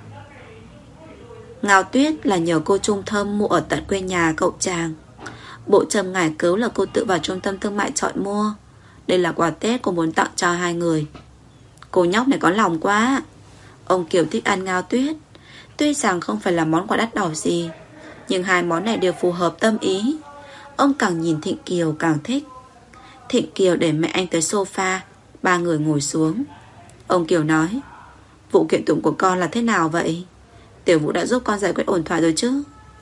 Ngao Tuyết là nhờ cô Trung Thâm mua ở tận quê nhà cậu chàng. Bộ trầm ngải cứu là cô tự vào trung tâm thương mại chọn mua. Đây là quà Tết cô muốn tặng cho hai người. Cô nhóc này có lòng quá. Ông Kiều thích ăn Ngao Tuyết. Tuy rằng không phải là món quà đắt đỏ gì, nhưng hai món này đều phù hợp tâm ý. Ông càng nhìn Thịnh Kiều càng thích. Thịnh Kiều để mẹ anh tới sofa, ba người ngồi xuống. Ông Kiều nói: Vụ kiện tụng của con là thế nào vậy? Tiểu Vũ đã giúp con giải quyết ổn thỏa rồi chứ?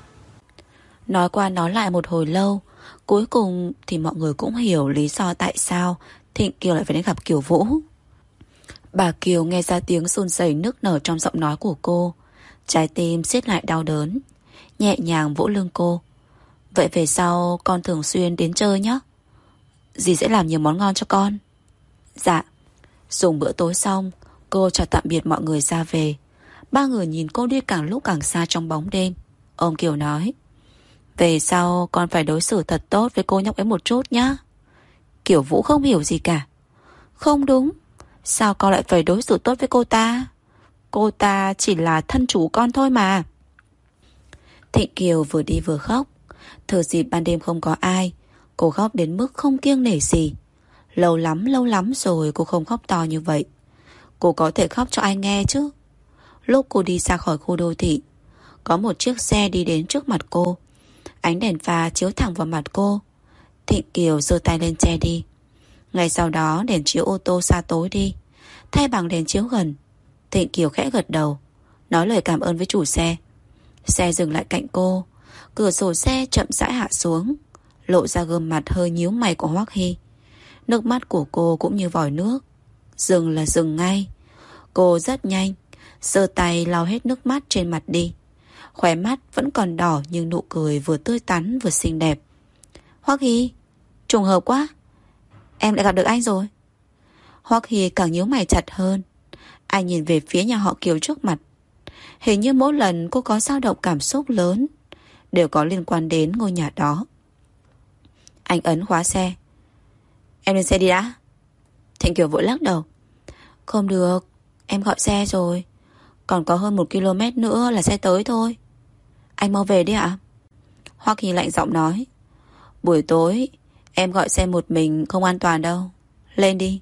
Nói qua nói lại một hồi lâu, cuối cùng thì mọi người cũng hiểu lý do tại sao Thịnh Kiều lại phải đến gặp Kiều Vũ. Bà Kiều nghe ra tiếng run rẩy nức nở trong giọng nói của cô, trái tim siết lại đau đớn, nhẹ nhàng vỗ lưng cô. Vậy về sau con thường xuyên đến chơi nhé. Dì sẽ làm nhiều món ngon cho con. Dạ. Dùng bữa tối xong, cô chào tạm biệt mọi người ra về. Ba người nhìn cô đi càng lúc càng xa trong bóng đêm. Ông Kiều nói: Về sau con phải đối xử thật tốt với cô nhóc ấy một chút nhá. Kiều Vũ không hiểu gì cả. Không đúng, sao con lại phải đối xử tốt với cô ta? Cô ta chỉ là thân chủ con thôi mà. Thịnh Kiều vừa đi vừa khóc. Thừa dịp ban đêm không có ai, cô khóc đến mức không kiêng nể gì. Lâu lắm lâu lắm rồi cô không khóc to như vậy. Cô có thể khóc cho ai nghe chứ. Lúc cô đi ra khỏi khu đô thị, có một chiếc xe đi đến trước mặt cô. Ánh đèn pha chiếu thẳng vào mặt cô. Thịnh Kiều giơ tay lên che đi. Ngay sau đó đèn chiếu ô tô xa tối đi, thay bằng đèn chiếu gần. Thịnh Kiều khẽ gật đầu, nói lời cảm ơn với chủ xe. Xe dừng lại cạnh cô. Cửa sổ xe chậm rãi hạ xuống, lộ ra gương mặt hơi nhíu mày của Hoắc Hy. Nước mắt của cô cũng như vòi nước, dừng là dừng ngay. Cô rất nhanh giơ tay lau hết nước mắt trên mặt đi. Khóe mắt vẫn còn đỏ nhưng nụ cười vừa tươi tắn vừa xinh đẹp. Hoắc Hy, trùng hợp quá, em lại gặp được anh rồi. Hoắc Hy càng nhíu mày chặt hơn. Anh nhìn về phía nhà họ Kiều trước mặt. Hình như mỗi lần cô có dao động cảm xúc lớn đều có liên quan đến ngôi nhà đó. Anh ấn khóa xe. Em lên xe đi đã. Thịnh Kiều vội lắc đầu. Không được, em gọi xe rồi, còn có hơn một km nữa là xe tới thôi. Anh mau về đi ạ. Hoắc Hy lạnh giọng nói. Buổi tối em gọi xe một mình không an toàn đâu. Lên đi.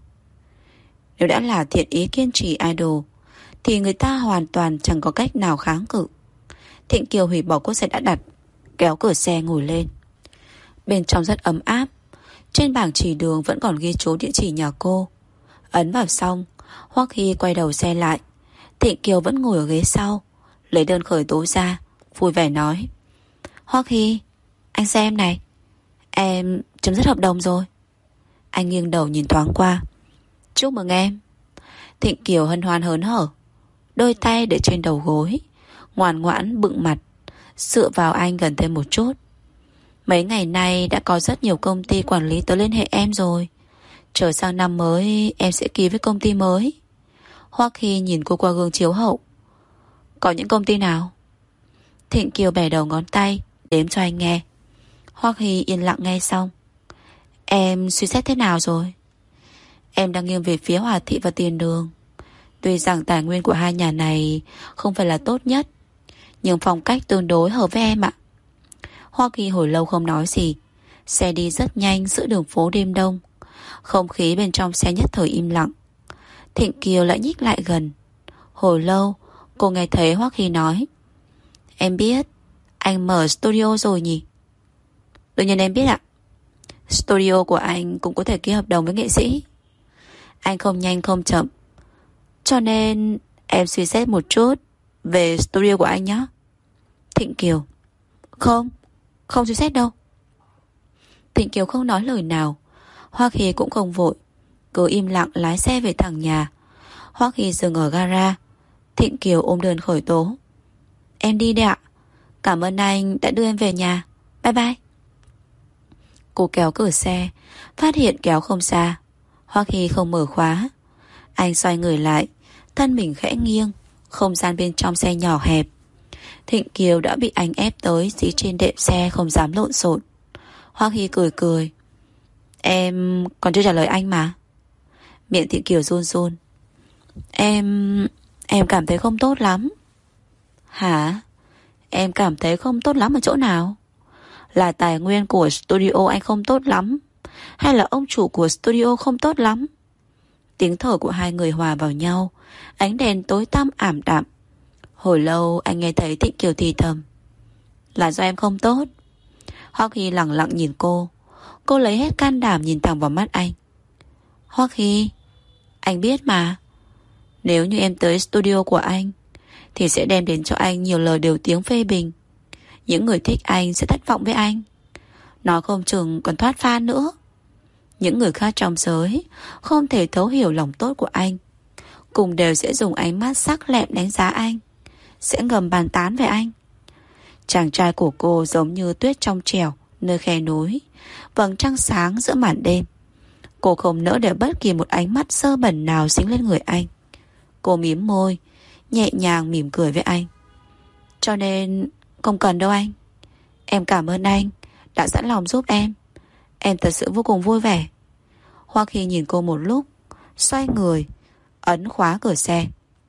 Nếu đã là thiện ý kiên trì idol thì người ta hoàn toàn chẳng có cách nào kháng cự. Thịnh Kiều hủy bỏ cốt xe đã đặt, kéo cửa xe ngồi lên. Bên trong rất ấm áp. Trên bảng chỉ đường vẫn còn ghi chú địa chỉ nhà cô. Ấn vào xong, Hoắc Hy quay đầu xe lại. Thịnh Kiều vẫn ngồi ở ghế sau, lấy đơn khởi tố ra, vui vẻ nói: Hoắc Hy, anh xem này, em chấm dứt hợp đồng rồi. Anh nghiêng đầu nhìn thoáng qua. Chúc mừng em. Thịnh Kiều hân hoan hớn hở, đôi tay để trên đầu gối, ngoan ngoãn bựng mặt, dựa vào anh gần thêm một chút. Mấy ngày nay đã có rất nhiều công ty quản lý tới liên hệ em rồi. Chờ sang năm mới em sẽ ký với công ty mới. Hoắc Hy nhìn cô qua gương chiếu hậu. Có những công ty nào? Thịnh Kiều bẻ đầu ngón tay đếm cho anh nghe. Hoắc Hy yên lặng nghe xong. Em suy xét thế nào rồi? Em đang nghiêng về phía Hòa Thị và Tiền Đường. Tuy rằng tài nguyên của hai nhà này không phải là tốt nhất, nhưng phong cách tương đối hợp với em ạ. Hoắc Hy hồi lâu không nói gì. Xe đi rất nhanh giữa đường phố đêm đông. Không khí bên trong xe nhất thời im lặng. Thịnh Kiều lại nhích lại gần. Hồi lâu cô nghe thấy Hoắc Hy nói: Em biết anh mở studio rồi nhỉ? Đương nhiên em biết ạ. Studio của anh cũng có thể ký hợp đồng với nghệ sĩ. Anh không nhanh không chậm, cho nên em suy xét một chút về studio của anh nhé. Thịnh Kiều: Không, không suy xét đâu. Thịnh Kiều không nói lời nào. Hoắc Hy cũng không vội, cứ im lặng lái xe về thẳng nhà. Hoắc Hy dừng ở gara. Thịnh Kiều ôm đơn khởi tố: Em đi đây ạ. Cảm ơn anh đã đưa em về nhà. Bye bye. Cô kéo cửa xe, phát hiện kéo không xa. Hoắc Hy không mở khóa. Anh xoay người lại, thân mình khẽ nghiêng. Không gian bên trong xe nhỏ hẹp. Thịnh Kiều đã bị anh ép tới dí trên đệm xe, không dám lộn xộn. Hoắc Hy cười cười: Em còn chưa trả lời anh mà. Miệng Thịnh Kiều run run: Em... em cảm thấy không tốt lắm. Hả? Em cảm thấy không tốt lắm ở chỗ nào? Là tài nguyên của studio anh không tốt lắm, hay là ông chủ của studio không tốt lắm? Tiếng thở của hai người hòa vào nhau. Ánh đèn tối tăm ảm đạm. Hồi lâu anh nghe thấy Thịnh Kiều thì thầm: Là do em không tốt. Hoắc Hy lặng lặng nhìn cô. Cô lấy hết can đảm nhìn thẳng vào mắt anh. Hoắc Hy, anh biết mà, nếu như em tới studio của anh thì sẽ đem đến cho anh nhiều lời điều tiếng phê bình. Những người thích anh sẽ thất vọng với anh, nói không chừng còn thoát fan nữa. Những người khác trong giới không thể thấu hiểu lòng tốt của anh, cùng đều sẽ dùng ánh mắt sắc lẹm đánh giá anh, sẽ ngầm bàn tán về anh. Chàng trai của cô giống như tuyết trong trẻo nơi khe núi, vầng trăng sáng giữa màn đêm. Cô không nỡ để bất kỳ một ánh mắt sơ bẩn nào dính lên người anh. Cô mím môi, nhẹ nhàng mỉm cười với anh. Cho nên không cần đâu anh. Em cảm ơn anh đã sẵn lòng giúp em. Em thật sự vô cùng vui vẻ. Hoắc Hy nhìn cô một lúc, xoay người, ấn khóa cửa xe.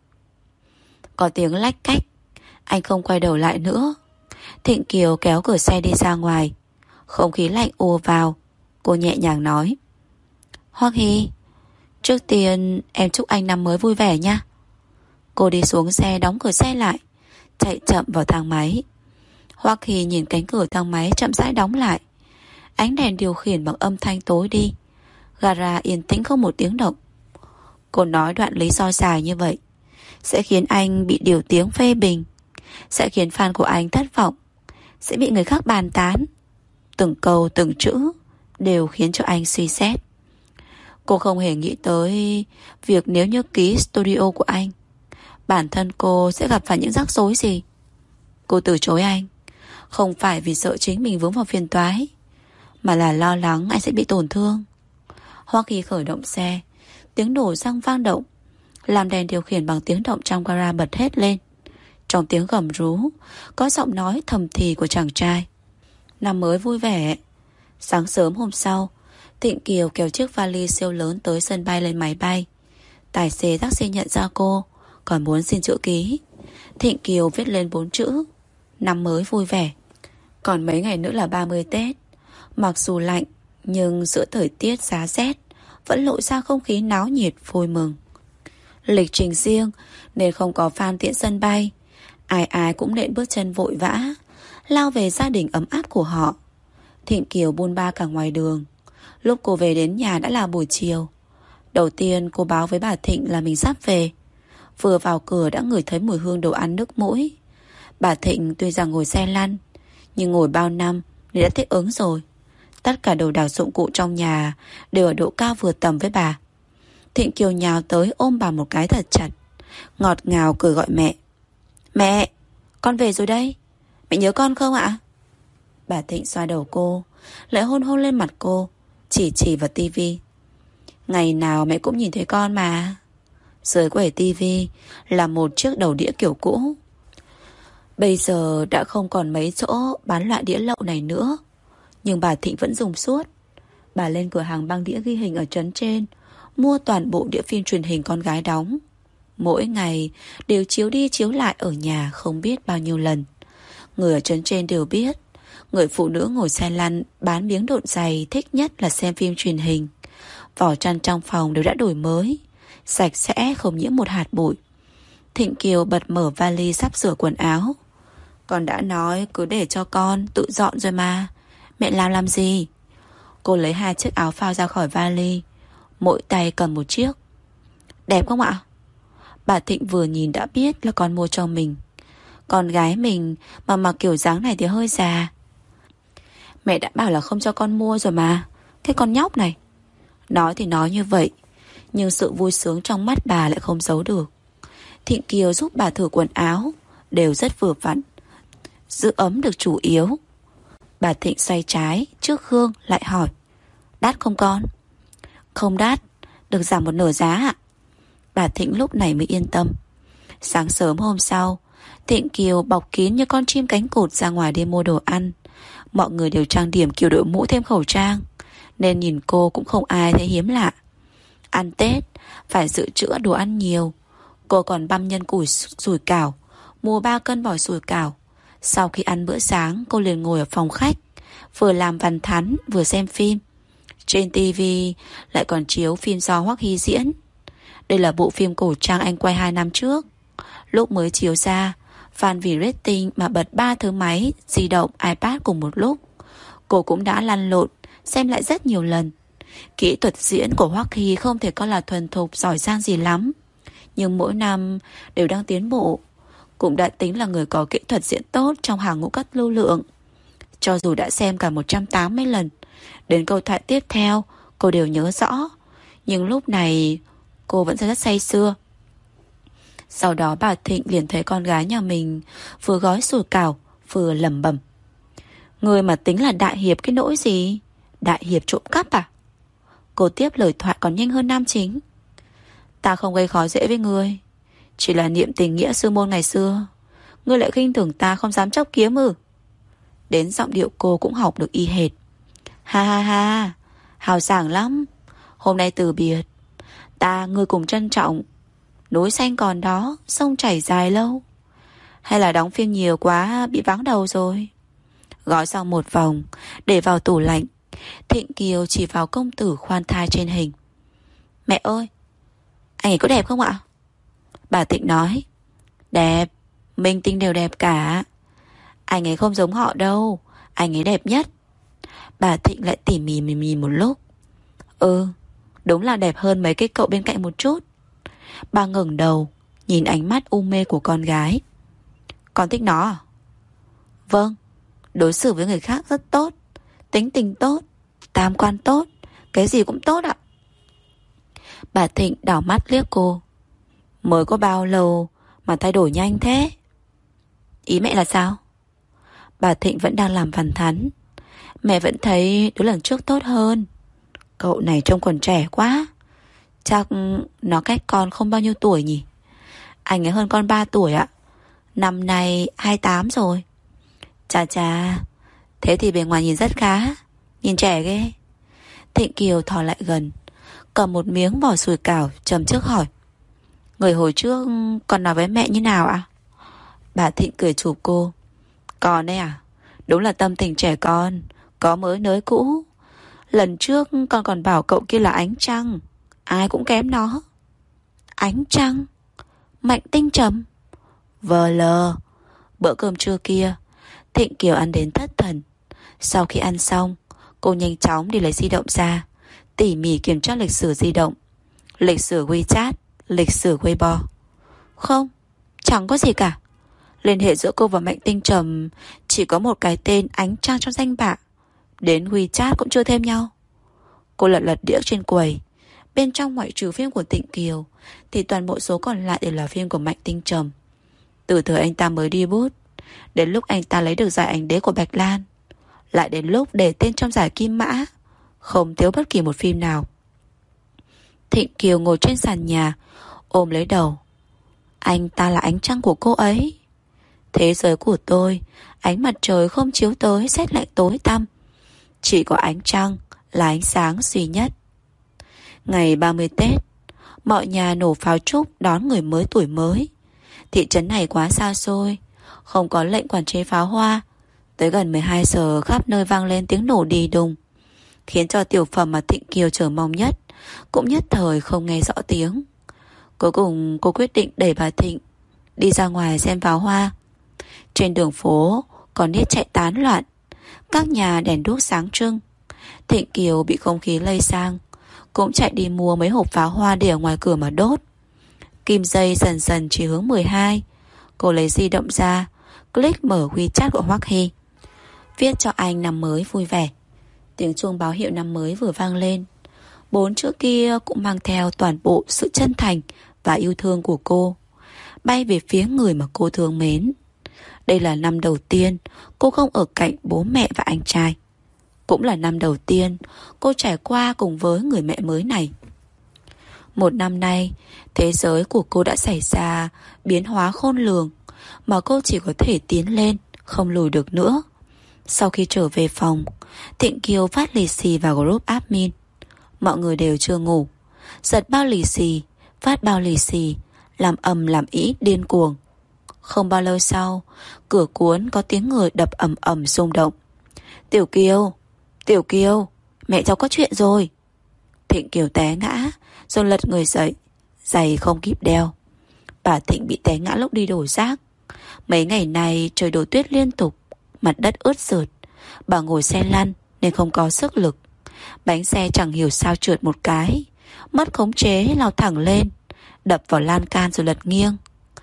Có tiếng lách cách. Anh không quay đầu lại nữa. Thịnh Kiều kéo cửa xe đi ra ngoài. Không khí lạnh ùa vào. Cô nhẹ nhàng nói: Hoắc Hy, trước tiên em chúc anh năm mới vui vẻ nha. Cô đi xuống xe, đóng cửa xe lại, chạy chậm vào thang máy. Hoắc Hy nhìn cánh cửa thang máy chậm rãi đóng lại. Ánh đèn điều khiển bằng âm thanh tối đi. Gara yên tĩnh không một tiếng động. Cô nói đoạn lý do dài như vậy sẽ khiến anh bị điều tiếng phê bình, sẽ khiến fan của anh thất vọng, sẽ bị người khác bàn tán. Từng câu từng chữ đều khiến cho anh suy xét. Cô không hề nghĩ tới việc nếu như ký studio của anh, bản thân cô sẽ gặp phải những rắc rối gì. Cô từ chối anh không phải vì sợ chính mình vướng vào phiền toái, mà là lo lắng anh sẽ bị tổn thương. Hoắc Hy khởi động xe. Tiếng nổ xăng vang động, làm đèn điều khiển bằng tiếng động trong gara bật hết lên. Trong tiếng gầm rú có giọng nói thầm thì của chàng trai: Năm mới vui vẻ. Sáng sớm hôm sau, Thịnh Kiều kéo chiếc vali siêu lớn tới sân bay lên máy bay. Tài xế taxi nhận ra cô, còn muốn xin chữ ký. Thịnh Kiều viết lên bốn chữ: Năm mới vui vẻ. Còn mấy ngày nữa là ba mươi Tết. Mặc dù lạnh, nhưng giữa thời tiết giá rét vẫn lộ ra không khí náo nhiệt vui mừng. Lịch trình riêng nên không có fan tiễn sân bay. Ai ai cũng nện bước chân vội vã, lao về gia đình ấm áp của họ. Thịnh Kiều buôn ba cả ngoài đường. Lúc cô về đến nhà đã là buổi chiều. Đầu tiên cô báo với bà Thịnh là mình sắp về. Vừa vào cửa đã ngửi thấy mùi hương đồ ăn nước mũi. Bà Thịnh tuy rằng ngồi xe lăn, nhưng ngồi bao năm nên đã thích ứng rồi. Tất cả đồ đạc dụng cụ trong nhà đều ở độ cao vừa tầm với bà. Thịnh Kiều nhào tới ôm bà một cái thật chặt, ngọt ngào cười gọi mẹ. Mẹ, con về rồi đây. Mẹ nhớ con không ạ? Bà Thịnh xoa đầu cô, lại hôn hôn lên mặt cô, chỉ chỉ vào tivi. Ngày nào mẹ cũng nhìn thấy con mà. Dưới quầy tivi là một chiếc đầu đĩa kiểu cũ. Bây giờ đã không còn mấy chỗ bán loại đĩa lậu này nữa, nhưng bà Thịnh vẫn dùng suốt. Bà lên cửa hàng băng đĩa ghi hình ở trấn trên, mua toàn bộ đĩa phim truyền hình con gái đóng. Mỗi ngày đều chiếu đi chiếu lại ở nhà không biết bao nhiêu lần. Người ở trấn trên đều biết, người phụ nữ ngồi xe lăn bán miếng độn giày thích nhất là xem phim truyền hình. Vỏ chăn trong phòng đều đã đổi mới, sạch sẽ không nhiễm một hạt bụi. Thịnh Kiều bật mở vali sắp sửa quần áo. Con đã nói cứ để cho con tự dọn rồi mà, mẹ làm làm gì? Cô lấy hai chiếc áo phao ra khỏi vali, mỗi tay cầm một chiếc. Đẹp không ạ? Bà Thịnh vừa nhìn đã biết là con mua cho mình. Con gái mình mà mặc kiểu dáng này thì hơi già. Mẹ đã bảo là không cho con mua rồi mà, cái con nhóc này. Nói thì nói như vậy, nhưng sự vui sướng trong mắt bà lại không giấu được. Thịnh Kiều giúp bà thử quần áo, đều rất vừa vặn, giữ ấm được chủ yếu. Bà Thịnh xoay trái trước gương lại hỏi. Đắt không con? Không đắt, được giảm một nửa giá ạ. Bà Thịnh lúc này mới yên tâm. Sáng sớm hôm sau, Thịnh Kiều bọc kín như con chim cánh cụt ra ngoài đi mua đồ ăn. Mọi người đều trang điểm kiểu đội mũ thêm khẩu trang, nên nhìn cô cũng không ai thấy hiếm lạ. Ăn Tết phải dự trữ đồ ăn nhiều. Cô còn băm nhân củ sủi cảo, mua ba cân vỏ sủi cảo. Sau khi ăn bữa sáng, cô liền ngồi ở phòng khách, vừa làm văn thắn vừa xem phim. Trên tivi lại còn chiếu phim do Hoắc Hy diễn. Đây là bộ phim cổ trang anh quay hai năm trước. Lúc mới chiếu ra, fan vì rating mà bật ba thứ máy, di động, iPad cùng một lúc. Cô cũng đã lăn lộn xem lại rất nhiều lần. Kỹ thuật diễn của Hoắc Hy không thể coi là thuần thục giỏi giang gì lắm, nhưng mỗi năm đều đang tiến bộ. Cũng đã tính là người có kỹ thuật diễn tốt trong hàng ngũ cát lưu lượng. Cho dù đã xem cả một trăm tám mươi lần, đến câu thoại tiếp theo cô đều nhớ rõ, nhưng lúc này cô vẫn rất say sưa. Sau đó bà Thịnh liền thấy con gái nhà mình vừa gói sủi cảo vừa lẩm bẩm. Người mà tính là đại hiệp cái nỗi gì? Đại hiệp trộm cắp à? Cô tiếp lời thoại còn nhanh hơn nam chính. Ta không gây khó dễ với ngươi, chỉ là niệm tình nghĩa sư môn ngày xưa. Ngươi lại khinh thường ta không dám chóc kiếm ư? Đến giọng điệu cô cũng học được y hệt. Ha ha ha, hào sảng lắm. Hôm nay từ biệt, ta ngươi cùng trân trọng. Núi xanh còn đó, sông chảy dài lâu. Hay là đóng phim nhiều quá bị vắng đầu rồi? Gói xong một vòng, để vào tủ lạnh. Thịnh Kiều chỉ vào công tử khoan thai trên hình. Mẹ ơi, anh ấy có đẹp không ạ? Bà Thịnh nói. Đẹp, minh tinh đều đẹp cả. Anh ấy không giống họ đâu, anh ấy đẹp nhất. Bà Thịnh lại tỉ mỉ mỉ mỉ một lúc. Ừ, đúng là đẹp hơn mấy cái cậu bên cạnh một chút. Bà ngẩng đầu, nhìn ánh mắt u mê của con gái. Con thích nó à? Vâng, đối xử với người khác rất tốt, tính tình tốt, tam quan tốt, cái gì cũng tốt ạ. Bà Thịnh đảo mắt liếc cô. Mới có bao lâu mà thay đổi nhanh thế? Ý mẹ là sao? Bà Thịnh vẫn đang làm văn thắn. Mẹ vẫn thấy đứa lần trước tốt hơn. Cậu này trông còn trẻ quá. Chắc nó cách con không bao nhiêu tuổi nhỉ? Anh ấy hơn con ba tuổi ạ. Năm nay hai mươi tám rồi. Chà chà, thế thì bề ngoài nhìn rất khá, nhìn trẻ ghê. Thịnh Kiều thò lại gần, cầm một miếng vỏ sủi cảo trầm trước hỏi. Người hồi trước con nói với mẹ như nào ạ? Bà Thịnh cười chụp cô. Con đấy à? Đúng là tâm tình trẻ con, có mới nới cũ. Lần trước con còn bảo cậu kia là ánh trăng, ai cũng kém nó. Ánh trăng? Mạnh Tinh Trầm? Vờ lờ. Bữa cơm trưa kia Thịnh Kiều ăn đến thất thần. Sau khi ăn xong, Cô nhanh chóng đi lấy di động ra, tỉ mỉ kiểm tra lịch sử di động, lịch sử WeChat, lịch sử Weibo. Không, chẳng có gì cả. Liên hệ giữa cô và Mạnh Tinh Trầm chỉ có một cái tên Ánh Trăng trong danh bạ. Đến WeChat cũng chưa thêm nhau. Cô lật lật đĩa trên quầy. Bên trong ngoại trừ phim của Tịnh Kiều thì toàn bộ số còn lại đều là phim của Mạnh Tinh Trầm. Từ thời anh ta mới đi bút, đến lúc anh ta lấy được giải ảnh đế của Bạch Lan, lại đến lúc để tên trong giải Kim Mã, không thiếu bất kỳ một phim nào. Thịnh Kiều ngồi trên sàn nhà, ôm lấy đầu. Anh ta là ánh trăng của cô ấy. Thế giới của tôi, ánh mặt trời không chiếu tới, rét lạnh tối tăm. Chỉ có ánh trăng là ánh sáng duy nhất. Ngày ba mươi Tết, mọi nhà nổ pháo trúc đón người mới tuổi mới. Thị trấn này quá xa xôi, không có lệnh quản chế pháo hoa. Tới gần mười hai giờ khắp nơi vang lên tiếng nổ đi đùng, khiến cho tiểu phẩm mà Thịnh Kiều chờ mong nhất cũng nhất thời không nghe rõ tiếng. Cuối cùng cô quyết định đẩy bà Thịnh đi ra ngoài xem pháo hoa. Trên đường phố còn nít chạy tán loạn, các nhà đèn đuốc sáng trưng. Thịnh Kiều bị không khí lây sang, cũng chạy đi mua mấy hộp pháo hoa để ở ngoài cửa mà đốt. Kim dây dần dần chỉ hướng mười hai. Cô lấy di động ra, click mở WeChat của Hoắc Hy, viết cho anh năm mới vui vẻ. Tiếng chuông báo hiệu năm mới vừa vang lên. Bốn chữ kia cũng mang theo toàn bộ sự chân thành và yêu thương của cô, bay về phía người mà cô thương mến. Đây là năm đầu tiên cô không ở cạnh bố mẹ và anh trai. Cũng là năm đầu tiên cô trải qua cùng với người mẹ mới này. Một năm nay, thế giới của cô đã xảy ra biến hóa khôn lường, mà cô chỉ có thể tiến lên, không lùi được nữa. Sau khi trở về phòng, Thịnh Kiều phát lì xì vào group admin. Mọi người đều chưa ngủ, giật bao lì xì, phát bao lì xì, làm ầm làm ĩ điên cuồng. Không bao lâu sau, cửa cuốn có tiếng người đập ầm ầm rung động. Tiểu Kiều, Tiểu Kiều, mẹ cháu có chuyện rồi. Thịnh Kiều té ngã, rồi lật người dậy, giày không kịp đeo. Bà Thịnh bị té ngã lúc đi đổ rác. Mấy ngày này trời đổ tuyết liên tục, mặt đất ướt sượt. Bà ngồi xe lăn nên không có sức lực. Bánh xe chẳng hiểu sao trượt một cái, mất khống chế lao thẳng lên, đập vào lan can rồi lật nghiêng.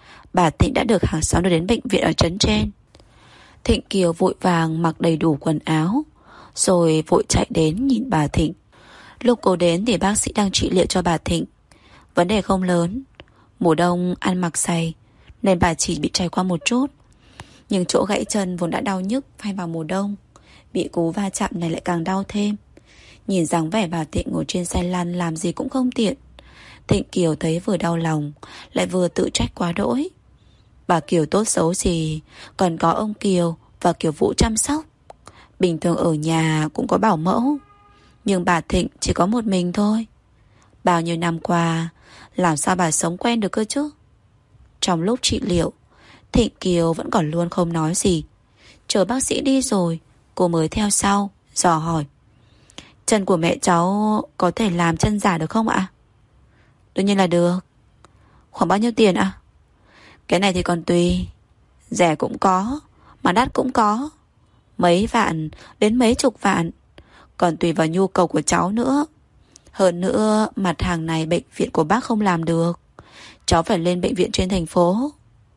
Bà Thịnh đã được hàng xóm đưa đến bệnh viện ở trấn trên. Thịnh Kiều vội vàng mặc đầy đủ quần áo, rồi vội chạy đến nhìn bà Thịnh. Lúc cô đến thì bác sĩ đang trị liệu cho bà Thịnh. Vấn đề không lớn, mùa đông ăn mặc dày nên bà chỉ bị chảy qua một chút. Nhưng chỗ gãy chân vốn đã đau nhức hay vào mùa đông, bị cú va chạm này lại càng đau thêm. Nhìn dáng vẻ bà Thịnh ngồi trên xe lăn làm gì cũng không tiện, Thịnh Kiều thấy vừa đau lòng lại vừa tự trách quá đỗi. Bà Kiều tốt xấu gì còn có ông Kiều và Kiều Vũ chăm sóc. Bình thường ở nhà cũng có bảo mẫu, nhưng bà Thịnh chỉ có một mình thôi. Bao nhiêu năm qua làm sao bà sống quen được cơ chứ. Trong lúc trị liệu, Thịnh Kiều vẫn còn luôn không nói gì. Chờ bác sĩ đi rồi, cô mới theo sau dò hỏi: chân của mẹ cháu có thể làm chân giả được không ạ? Đương nhiên là được. Khoảng bao nhiêu tiền ạ? Cái này thì còn tùy, rẻ cũng có mà đắt cũng có, mấy vạn đến mấy chục vạn, còn tùy vào nhu cầu của cháu nữa. Hơn nữa mặt hàng này bệnh viện của bác không làm được, cháu phải lên bệnh viện trên thành phố.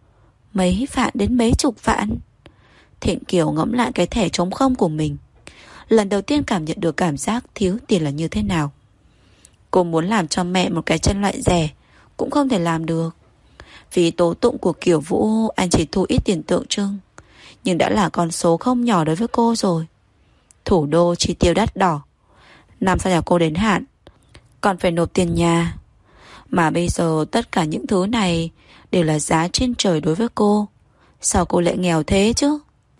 Mấy vạn đến mấy chục vạn? Thịnh Kiều ngẫm lại cái thẻ trống không của mình, lần đầu tiên cảm nhận được cảm giác thiếu tiền là như thế nào. Cô muốn làm cho mẹ một cái chân loại rẻ cũng không thể làm được. Vì tố tụng của Kiều Vũ, anh chỉ thu ít tiền tượng trưng, nhưng đã là con số không nhỏ đối với cô rồi. Thủ đô chi tiêu đắt đỏ, năm sau nhà cô đến hạn, còn phải nộp tiền nhà. Mà bây giờ tất cả những thứ này đều là giá trên trời đối với cô. Sao cô lại nghèo thế chứ?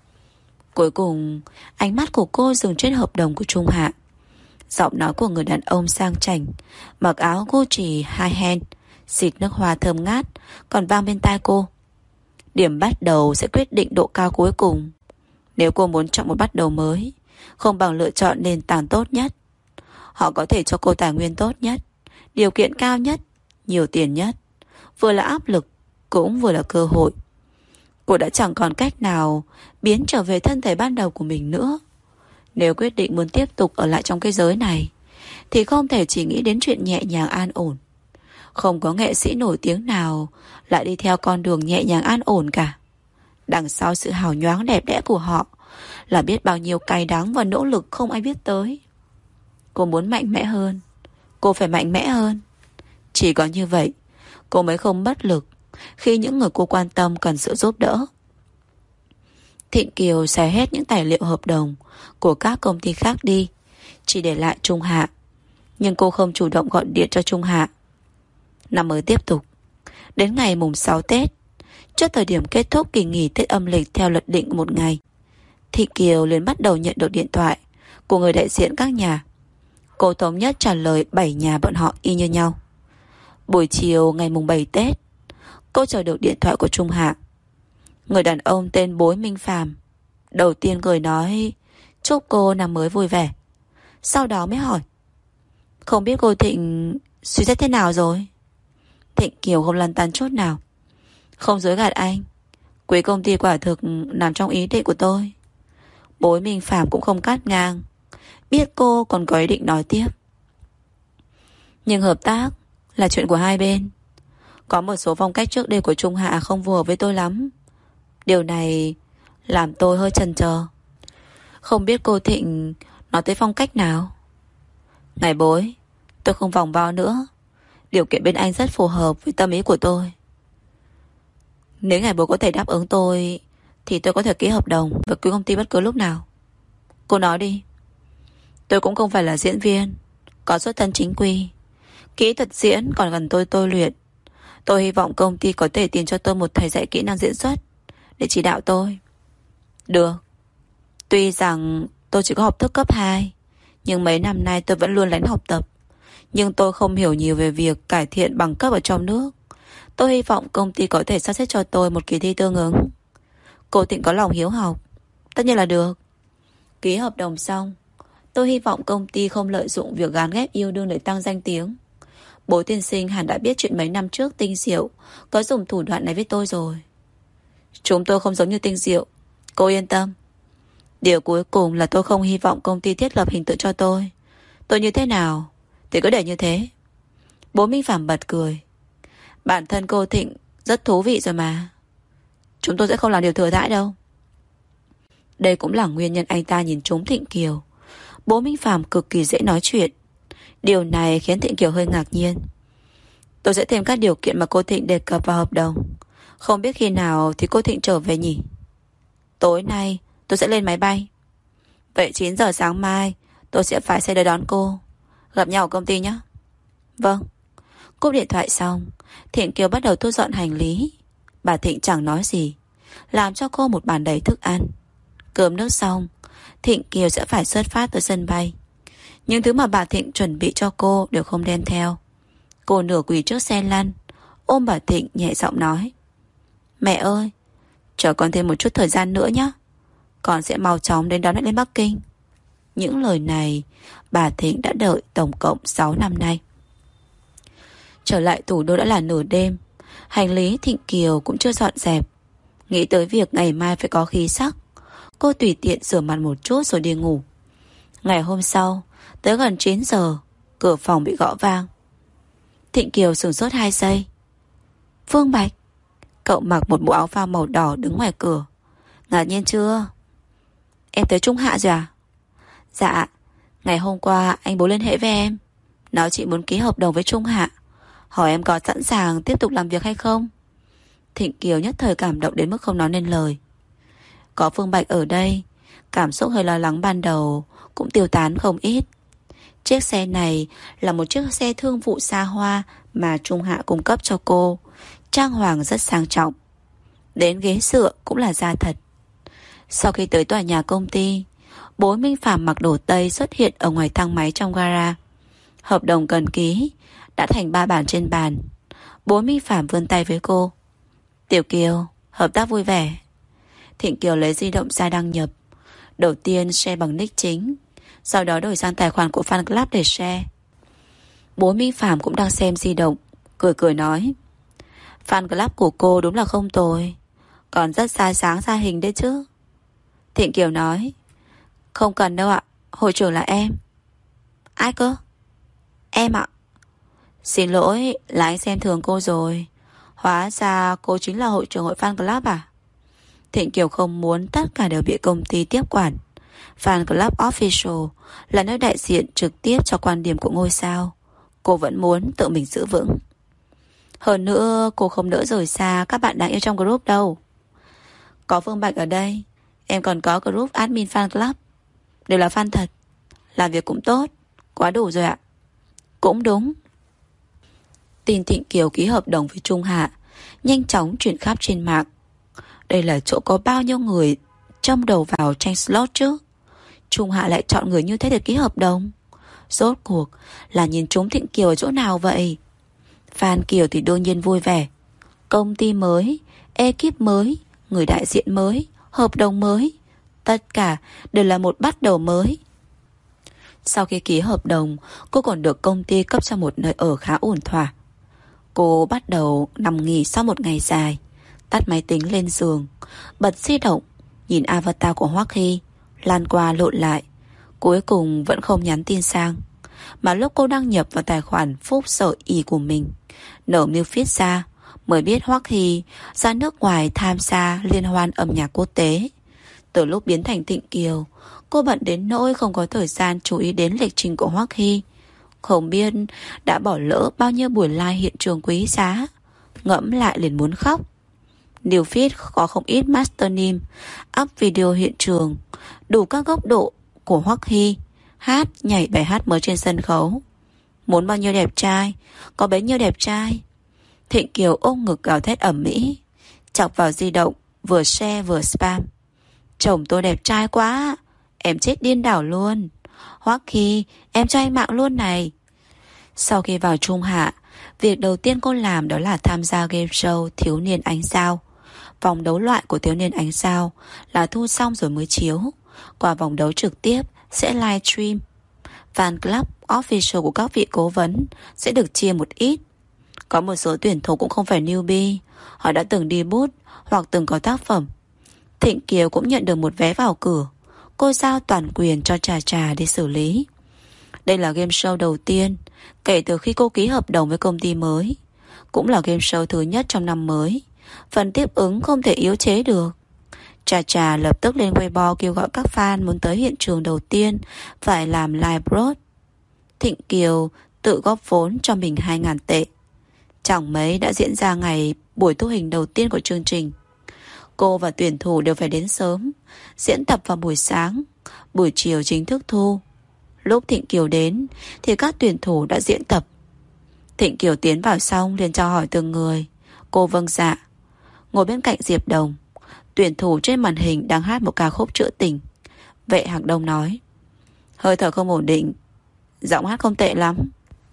Cuối cùng ánh mắt của cô dừng trên hợp đồng của Trung Hạ. Giọng nói của người đàn ông sang chảnh, mặc áo Gucci high hand, xịt nước hoa thơm ngát, còn vang bên tai cô: điểm bắt đầu sẽ quyết định độ cao cuối cùng. Nếu cô muốn chọn một bắt đầu mới, không bằng lựa chọn nền tảng tốt nhất. Họ có thể cho cô tài nguyên tốt nhất, điều kiện cao nhất, nhiều tiền nhất, vừa là áp lực cũng vừa là cơ hội. Cô đã chẳng còn cách nào biến trở về thân thể ban đầu của mình nữa. Nếu quyết định muốn tiếp tục ở lại trong cái giới này thì không thể chỉ nghĩ đến chuyện nhẹ nhàng an ổn. Không có nghệ sĩ nổi tiếng nào lại đi theo con đường nhẹ nhàng an ổn cả. Đằng sau sự hào nhoáng đẹp đẽ của họ là biết bao nhiêu cay đắng và nỗ lực không ai biết tới. Cô muốn mạnh mẽ hơn. Cô phải mạnh mẽ hơn. Chỉ có như vậy cô mới không bất lực khi những người cô quan tâm cần sự giúp đỡ. Thịnh Kiều xé hết những tài liệu hợp đồng của các công ty khác đi, chỉ để lại Trung Hạ. Nhưng cô không chủ động gọi điện cho Trung Hạ. Năm mới tiếp tục. Đến ngày mùng sáu Tết, trước thời điểm kết thúc kỳ nghỉ Tết âm lịch theo luật định một ngày, Thịnh Kiều liền bắt đầu nhận được điện thoại của người đại diện các nhà. Cô thống nhất trả lời bảy nhà bọn họ y như nhau. Buổi chiều ngày mùng bảy Tết, cô chờ được điện thoại của Trung Hạ. Người đàn ông tên Bối Minh Phàm đầu tiên cười nói chúc cô năm mới vui vẻ. Sau đó mới hỏi, không biết cô Thịnh suy xét thế nào rồi? Thịnh Kiều không lăn tăn chút nào. Không dối gạt anh, quý công ty quả thực nằm trong ý định của tôi. Bối Minh Phàm cũng không cắt ngang, biết cô còn có ý định nói tiếp. Nhưng hợp tác là chuyện của hai bên. Có một số phong cách trước đây của Trung Hạ không phù hợp với tôi lắm. Điều này làm tôi hơi chần chờ. Không biết cô Thịnh nói tới phong cách nào? Ngài Bối, tôi không vòng vo nữa. Điều kiện bên anh rất phù hợp với tâm ý của tôi. Nếu ngài Bối có thể đáp ứng tôi thì tôi có thể ký hợp đồng với quý công ty bất cứ lúc nào. Cô nói đi. Tôi cũng không phải là diễn viên có xuất thân chính quy. Kỹ thuật diễn còn gần tôi tôi luyện. Tôi hy vọng công ty có thể tìm cho tôi một thầy dạy kỹ năng diễn xuất để chỉ đạo tôi. Được. Tuy rằng tôi chỉ có học thức cấp hai, nhưng mấy năm nay tôi vẫn luôn lén học tập. Nhưng tôi không hiểu nhiều về việc cải thiện bằng cấp ở trong nước. Tôi hy vọng công ty có thể sắp xếp cho tôi một kỳ thi tương ứng. Cô Thịnh có lòng hiếu học. Tất nhiên là được. Ký hợp đồng xong, tôi hy vọng công ty không lợi dụng việc gán ghép yêu đương để tăng danh tiếng. Bố tiên sinh hẳn đã biết chuyện mấy năm trước Tinh Diệu có dùng thủ đoạn này với tôi rồi. Chúng tôi không giống như Tinh Diệu, cô yên tâm. Điều cuối cùng là tôi không hy vọng công ty thiết lập hình tượng cho tôi. Tôi như thế nào thì cứ để như thế. Bố Minh Phạm bật cười. Bản thân cô Thịnh rất thú vị rồi mà. Chúng tôi sẽ không làm điều thừa thãi đâu. Đây cũng là nguyên nhân anh ta nhìn trúng Thịnh Kiều. Bố Minh Phạm cực kỳ dễ nói chuyện. Điều này khiến Thịnh Kiều hơi ngạc nhiên. Tôi sẽ thêm các điều kiện mà cô Thịnh đề cập vào hợp đồng. Không biết khi nào thì cô Thịnh trở về nhỉ? Tối nay tôi sẽ lên máy bay. Vậy chín giờ sáng mai tôi sẽ phải xe đưa đón cô. Gặp nhau ở công ty nhé. Vâng. Cúp điện thoại xong, Thịnh Kiều bắt đầu thu dọn hành lý. Bà Thịnh chẳng nói gì, làm cho cô một bàn đầy thức ăn. Cơm nước xong, Thịnh Kiều sẽ phải xuất phát tới sân bay. Những thứ mà bà Thịnh chuẩn bị cho cô đều không đem theo. Cô nửa quỳ trước xe lăn, ôm bà Thịnh nhẹ giọng nói, mẹ ơi, chờ con thêm một chút thời gian nữa nhé. Con sẽ mau chóng đến đón mẹ lên Bắc Kinh. Những lời này bà Thịnh đã đợi tổng cộng sáu năm nay. Trở lại thủ đô đã là nửa đêm. Hành lý Thịnh Kiều cũng chưa dọn dẹp. Nghĩ tới việc ngày mai phải có khí sắc, cô tùy tiện rửa mặt một chút rồi đi ngủ. Ngày hôm sau, tới gần chín giờ, cửa phòng bị gõ vang. Thịnh Kiều sửng sốt hai giây. Phương Bạch. Cậu mặc một bộ áo phao màu đỏ đứng ngoài cửa. Ngạc nhiên chưa? Em tới Trung Hạ rồi à? Dạ, ngày hôm qua anh Bố liên hệ với em, nói chị muốn ký hợp đồng với Trung Hạ, hỏi em có sẵn sàng tiếp tục làm việc hay không. Thịnh Kiều nhất thời cảm động đến mức không nói nên lời. Có Phương Bạch ở đây, cảm xúc hơi lo lắng ban đầu cũng tiêu tán không ít. Chiếc xe này là một chiếc xe thương vụ xa hoa mà Trung Hạ cung cấp cho cô. Trang hoàng rất sang trọng. Đến ghế dựa cũng là da thật. Sau khi tới tòa nhà công ty, Bố Minh Phạm mặc đồ Tây xuất hiện ở ngoài thang máy trong gara. Hợp đồng cần ký đã thành ba bản trên bàn. Bố Minh Phạm vươn tay với cô. Tiểu Kiều, hợp tác vui vẻ. Thịnh Kiều lấy di động ra đăng nhập. Đầu tiên share bằng nick chính, sau đó đổi sang tài khoản của fan club để share. Bố Minh Phạm cũng đang xem di động, cười cười nói, fan club của cô đúng là không tồi, còn rất sai sáng ra hình đấy chứ. Thịnh Kiều nói, Không cần đâu ạ, hội trưởng là em. Ai cơ? Em ạ. Xin lỗi, là anh xem thường cô rồi. Hóa ra cô chính là hội trưởng hội fan club à? Thịnh Kiều không muốn tất cả đều bị công ty tiếp quản. Fan Club Official là nơi đại diện trực tiếp cho quan điểm của ngôi sao. Cô vẫn muốn tự mình giữ vững. Hơn nữa cô không nỡ rời xa các bạn đáng yêu trong group đâu. Có Phương Bạch ở đây, em còn có group admin fan club. Đều là fan thật. Làm việc cũng tốt. Quá đủ rồi ạ. Cũng đúng. Tin Thịnh Kiều ký hợp đồng với Trung Hạ nhanh chóng truyền khắp trên mạng. Đây là chỗ có bao nhiêu người châm đầu vào tranh slot chứ? Trung Hạ lại chọn người như thế để ký hợp đồng. Rốt cuộc là nhìn trúng Thịnh Kiều ở chỗ nào vậy? Phan Kiều thì đương nhiên vui vẻ. Công ty mới, ekip mới, người đại diện mới, hợp đồng mới, tất cả đều là một bắt đầu mới. Sau khi ký hợp đồng, cô còn được công ty cấp cho một nơi ở khá ổn thỏa. Cô bắt đầu nằm nghỉ sau một ngày dài, tắt máy tính lên giường, bật di động, nhìn avatar của Hoắc Hy lan qua lộn lại, cuối cùng vẫn không nhắn tin sang. Mà lúc cô đăng nhập vào tài khoản Phúc Sở Y của mình, nở miêu feed ra, mới biết Hoắc Hy ra nước ngoài tham gia liên hoan âm nhạc quốc tế. Từ lúc biến thành Thịnh Kiều, cô bận đến nỗi không có thời gian chú ý đến lịch trình của Hoắc Hy. Không biết đã bỏ lỡ bao nhiêu buổi live hiện trường quý giá. Ngẫm lại liền muốn khóc. New feed có không ít master name up video hiện trường, đủ các góc độ của Hoắc Hy hát, nhảy bài hát mới trên sân khấu. Muốn bao nhiêu đẹp trai, có bấy nhiêu đẹp trai. Thịnh Kiều ôm ngực gào thét ầm ĩ, chọc vào di động, vừa share vừa spam. Chồng tôi đẹp trai quá, em chết điên đảo luôn. Hoắc Hy, em cho anh mạng luôn này. Sau khi vào Trung Hạ, việc đầu tiên cô làm đó là tham gia game show Thiếu niên ánh sao. Vòng đấu loại của Thiếu niên ánh sao là thu xong rồi mới chiếu. Qua vòng đấu trực tiếp sẽ live stream. Fan club official của các vị cố vấn sẽ được chia một ít. Có một số tuyển thủ cũng không phải newbie, họ đã từng đi bút hoặc từng có tác phẩm. Thịnh Kiều cũng nhận được một vé vào cửa. Cô giao toàn quyền cho Trà Trà để xử lý. Đây là game show đầu tiên kể từ khi cô ký hợp đồng với công ty mới. Cũng là game show thứ nhất trong năm mới. Phần tiếp ứng không thể yếu chế được. Trà Trà lập tức lên Weibo kêu gọi các fan muốn tới hiện trường đầu tiên phải làm live broad. Thịnh Kiều tự góp vốn cho mình hai ngàn tệ. Chẳng mấy đã diễn ra ngày buổi thu hình đầu tiên của chương trình. Cô và tuyển thủ đều phải đến sớm, diễn tập vào buổi sáng, buổi chiều chính thức thu. Lúc Thịnh Kiều đến thì các tuyển thủ đã diễn tập. Thịnh Kiều tiến vào xong liền cho hỏi từng người. Cô vâng dạ. Ngồi bên cạnh Diệp Đồng, tuyển thủ trên màn hình đang hát một ca khúc trữ tình. Vệ Hạc Đông nói: hơi thở không ổn định, giọng hát không tệ lắm.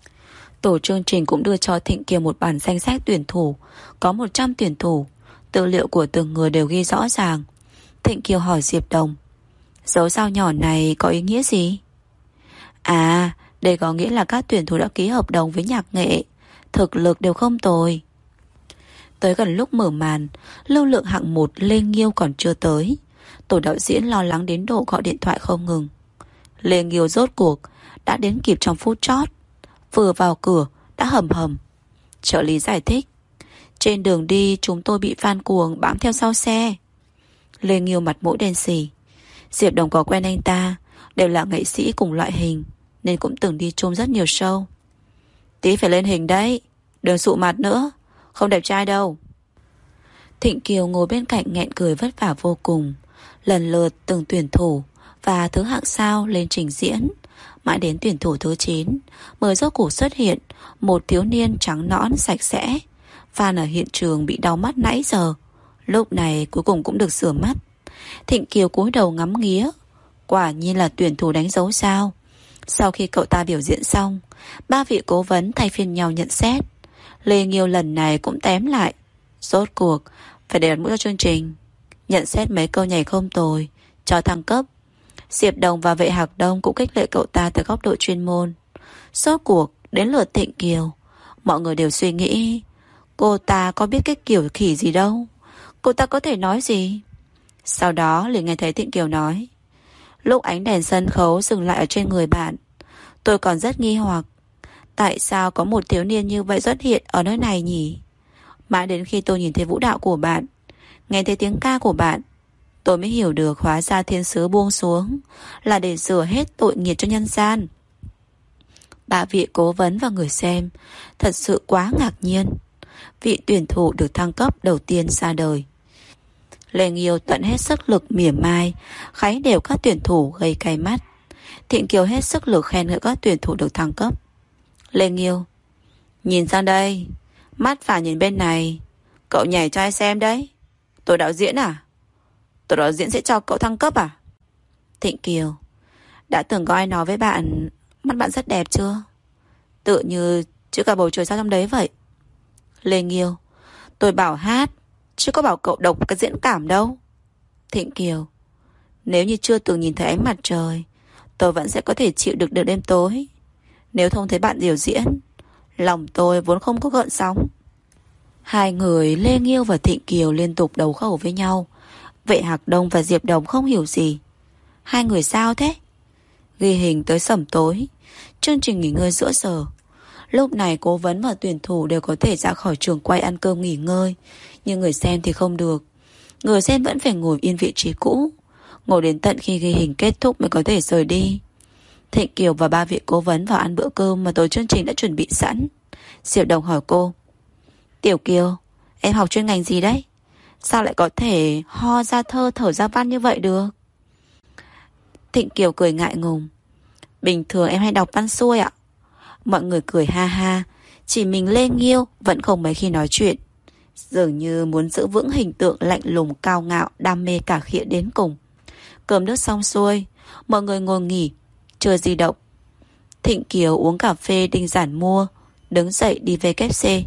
Tổ chương trình cũng đưa cho Thịnh Kiều một bản danh sách tuyển thủ. Có một trăm tuyển thủ, tư liệu của từng người đều ghi rõ ràng. Thịnh Kiều hỏi Diệp Đồng: dấu sao nhỏ này có ý nghĩa gì? À, đây có nghĩa là các tuyển thủ đã ký hợp đồng với nhạc nghệ, thực lực đều không tồi. Tới gần lúc mở màn, lưu lượng hạng một Lê Nghiêu còn chưa tới. Tổ đạo diễn lo lắng đến độ gọi điện thoại không ngừng. Lê Nghiêu rốt cuộc đã đến kịp trong phút chót. Vừa vào cửa đã hầm hầm. Trợ lý giải thích: trên đường đi chúng tôi bị fan cuồng bám theo sau xe. Lê Nghiêu mặt mũi đen xì. Diệp Đồng có quen anh ta, đều là nghệ sĩ cùng loại hình, nên cũng từng đi chung rất nhiều show. Tí phải lên hình đấy, đừng sụ mặt nữa, không đẹp trai đâu. Thịnh Kiều ngồi bên cạnh nghẹn cười vất vả vô cùng. Lần lượt từng tuyển thủ và thứ hạng sao lên trình diễn. Mãi đến tuyển thủ thứ chín mới rốt cuộc xuất hiện một thiếu niên trắng nõn sạch sẽ. Fan ở hiện trường bị đau mắt nãy giờ, lúc này cuối cùng cũng được rửa mắt. Thịnh Kiều cúi đầu ngắm nghía. Quả nhiên là tuyển thủ đánh dấu sao. Sau khi cậu ta biểu diễn xong, ba vị cố vấn thay phiên nhau nhận xét. Lê Nghiêu lần này cũng tém lại. Rốt cuộc phải để đặt mũi cho chương trình. Nhận xét mấy câu nhảy không tồi, cho thăng cấp. Diệp Đồng và Vệ Hạc Đông cũng khích lệ cậu ta từ góc độ chuyên môn. Rốt cuộc đến lượt Thịnh Kiều, mọi người đều suy nghĩ cô ta có biết cái kiểu khỉ gì đâu, cô ta có thể nói gì. Sau đó liền nghe thấy Thịnh Kiều nói: Lúc ánh đèn sân khấu dừng lại ở trên người bạn, tôi còn rất nghi hoặc, tại sao có một thiếu niên như vậy xuất hiện ở nơi này nhỉ? Mãi đến khi tôi nhìn thấy vũ đạo của bạn, nghe thấy tiếng ca của bạn, tôi mới hiểu được hóa ra thiên sứ buông xuống là để rửa hết tội nghiệp cho nhân gian. Ba vị cố vấn và người xem thật sự quá ngạc nhiên. Vị tuyển thủ được thăng cấp đầu tiên ra đời. Lê Nghiêu tận hết sức lực mỉa mai, kháy đều các tuyển thủ gây cay mắt. Thịnh Kiều hết sức lực khen ngợi các tuyển thủ được thăng cấp. Lê Nghiêu: nhìn sang đây, mắt phải nhìn bên này. Cậu nhảy cho ai xem đấy? Tôi đạo diễn à? Tôi đạo diễn sẽ cho cậu thăng cấp à? Thịnh Kiều: đã từng có ai nói với bạn mắt bạn rất đẹp chưa? Tự như chữ cả bầu trời sao trong đấy vậy. Lê Nghiêu: tôi bảo hát, chứ có bảo cậu độc cái diễn cảm đâu. Thịnh Kiều: nếu như chưa từng nhìn thấy ánh mặt trời, tôi vẫn sẽ có thể chịu được được đêm tối. Nếu không thấy bạn biểu diễn, lòng tôi vốn không có gợn sóng. Hai người Lê Nghiêu và Thịnh Kiều liên tục đấu khẩu với nhau. Vệ Hạc Đông và Diệp Đồng không hiểu gì. Hai người sao thế? Ghi hình tới sẩm tối, chương trình nghỉ ngơi giữa giờ. Lúc này cố vấn và tuyển thủ đều có thể ra khỏi trường quay ăn cơm nghỉ ngơi, nhưng người xem thì không được. Người xem vẫn phải ngồi yên vị trí cũ, ngồi đến tận khi ghi hình kết thúc mới có thể rời đi. Thịnh Kiều và ba vị cố vấn vào ăn bữa cơm mà tổ chương trình đã chuẩn bị sẵn. Diệp Đồng hỏi cô: Tiểu Kiều, em học chuyên ngành gì đấy? Sao lại có thể ho ra thơ thở ra văn như vậy được? Thịnh Kiều cười ngại ngùng: bình thường em hay đọc văn xuôi ạ. Mọi người cười ha ha. Chỉ mình Lê Nghiêu vẫn không mấy khi nói chuyện, dường như muốn giữ vững hình tượng lạnh lùng cao ngạo, đam mê cả khịa đến cùng. Cơm nước xong xuôi, mọi người ngồi nghỉ, chơi di động. Thịnh Kiều uống cà phê Đinh Giản mua, đứng dậy đi về ca ép xê.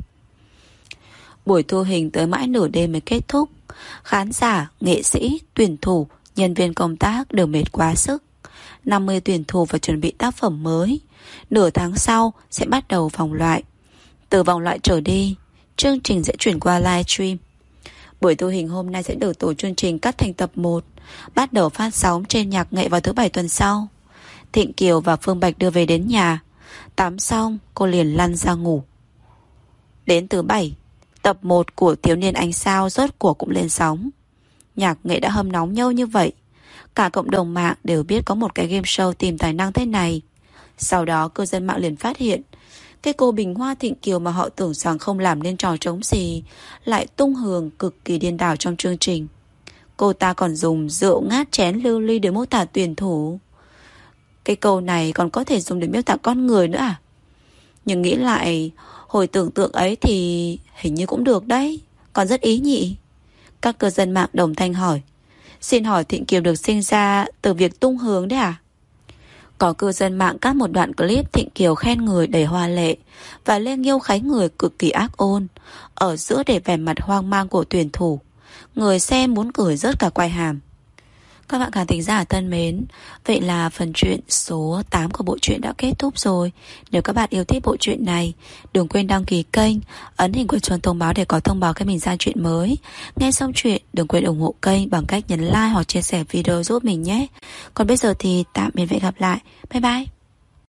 Buổi thu hình tới mãi nửa đêm mới kết thúc. Khán giả, nghệ sĩ, tuyển thủ, nhân viên công tác đều mệt quá sức. năm mươi tuyển thủ phải chuẩn bị tác phẩm mới. Nửa tháng sau sẽ bắt đầu vòng loại. Từ vòng loại trở đi, chương trình sẽ chuyển qua livestream. Buổi thu hình hôm nay sẽ được tổ chương trình cắt thành tập một, bắt đầu phát sóng trên Nhạc Nghệ vào thứ bảy tuần sau. Thịnh Kiều và Phương Bạch đưa về đến nhà. Tắm xong cô liền lăn ra ngủ. Đến thứ bảy, tập một của Thiếu niên ánh sao rốt cuộc cũng lên sóng. Nhạc Nghệ đã hâm nóng nhau như vậy, cả cộng đồng mạng đều biết có một cái game show tìm tài năng thế này. Sau đó cư dân mạng liền phát hiện cái cô Bình Hoa Thịnh Kiều mà họ tưởng rằng không làm nên trò trống gì lại tung hưởng cực kỳ điên đảo trong chương trình. Cô ta còn dùng rượu ngát chén lưu ly để mô tả tuyển thủ. Cái câu này còn có thể dùng để miêu tả con người nữa à? Nhưng nghĩ lại, hồi tưởng tượng ấy thì hình như cũng được đấy, còn rất ý nhị. Các cư dân mạng đồng thanh hỏi: xin hỏi Thịnh Kiều được sinh ra từ việc tung hương đấy à? Có cư dân mạng cắt một đoạn clip Thịnh Kiều khen người đầy hoa lệ và lên nghiêu kháy người cực kỳ ác ôn, ở giữa để vẻ mặt hoang mang của tuyển thủ. Người xem muốn cười rớt cả quai hàm. Các bạn khán thính giả thân mến, vậy là phần truyện số tám của bộ truyện đã kết thúc rồi. Nếu các bạn yêu thích bộ truyện này, đừng quên đăng ký kênh, ấn hình quả chuông thông báo để có thông báo khi mình ra truyện mới. Nghe xong truyện, đừng quên ủng hộ kênh bằng cách nhấn like hoặc chia sẻ video giúp mình nhé. Còn bây giờ thì tạm biệt và hẹn gặp lại. Bye bye.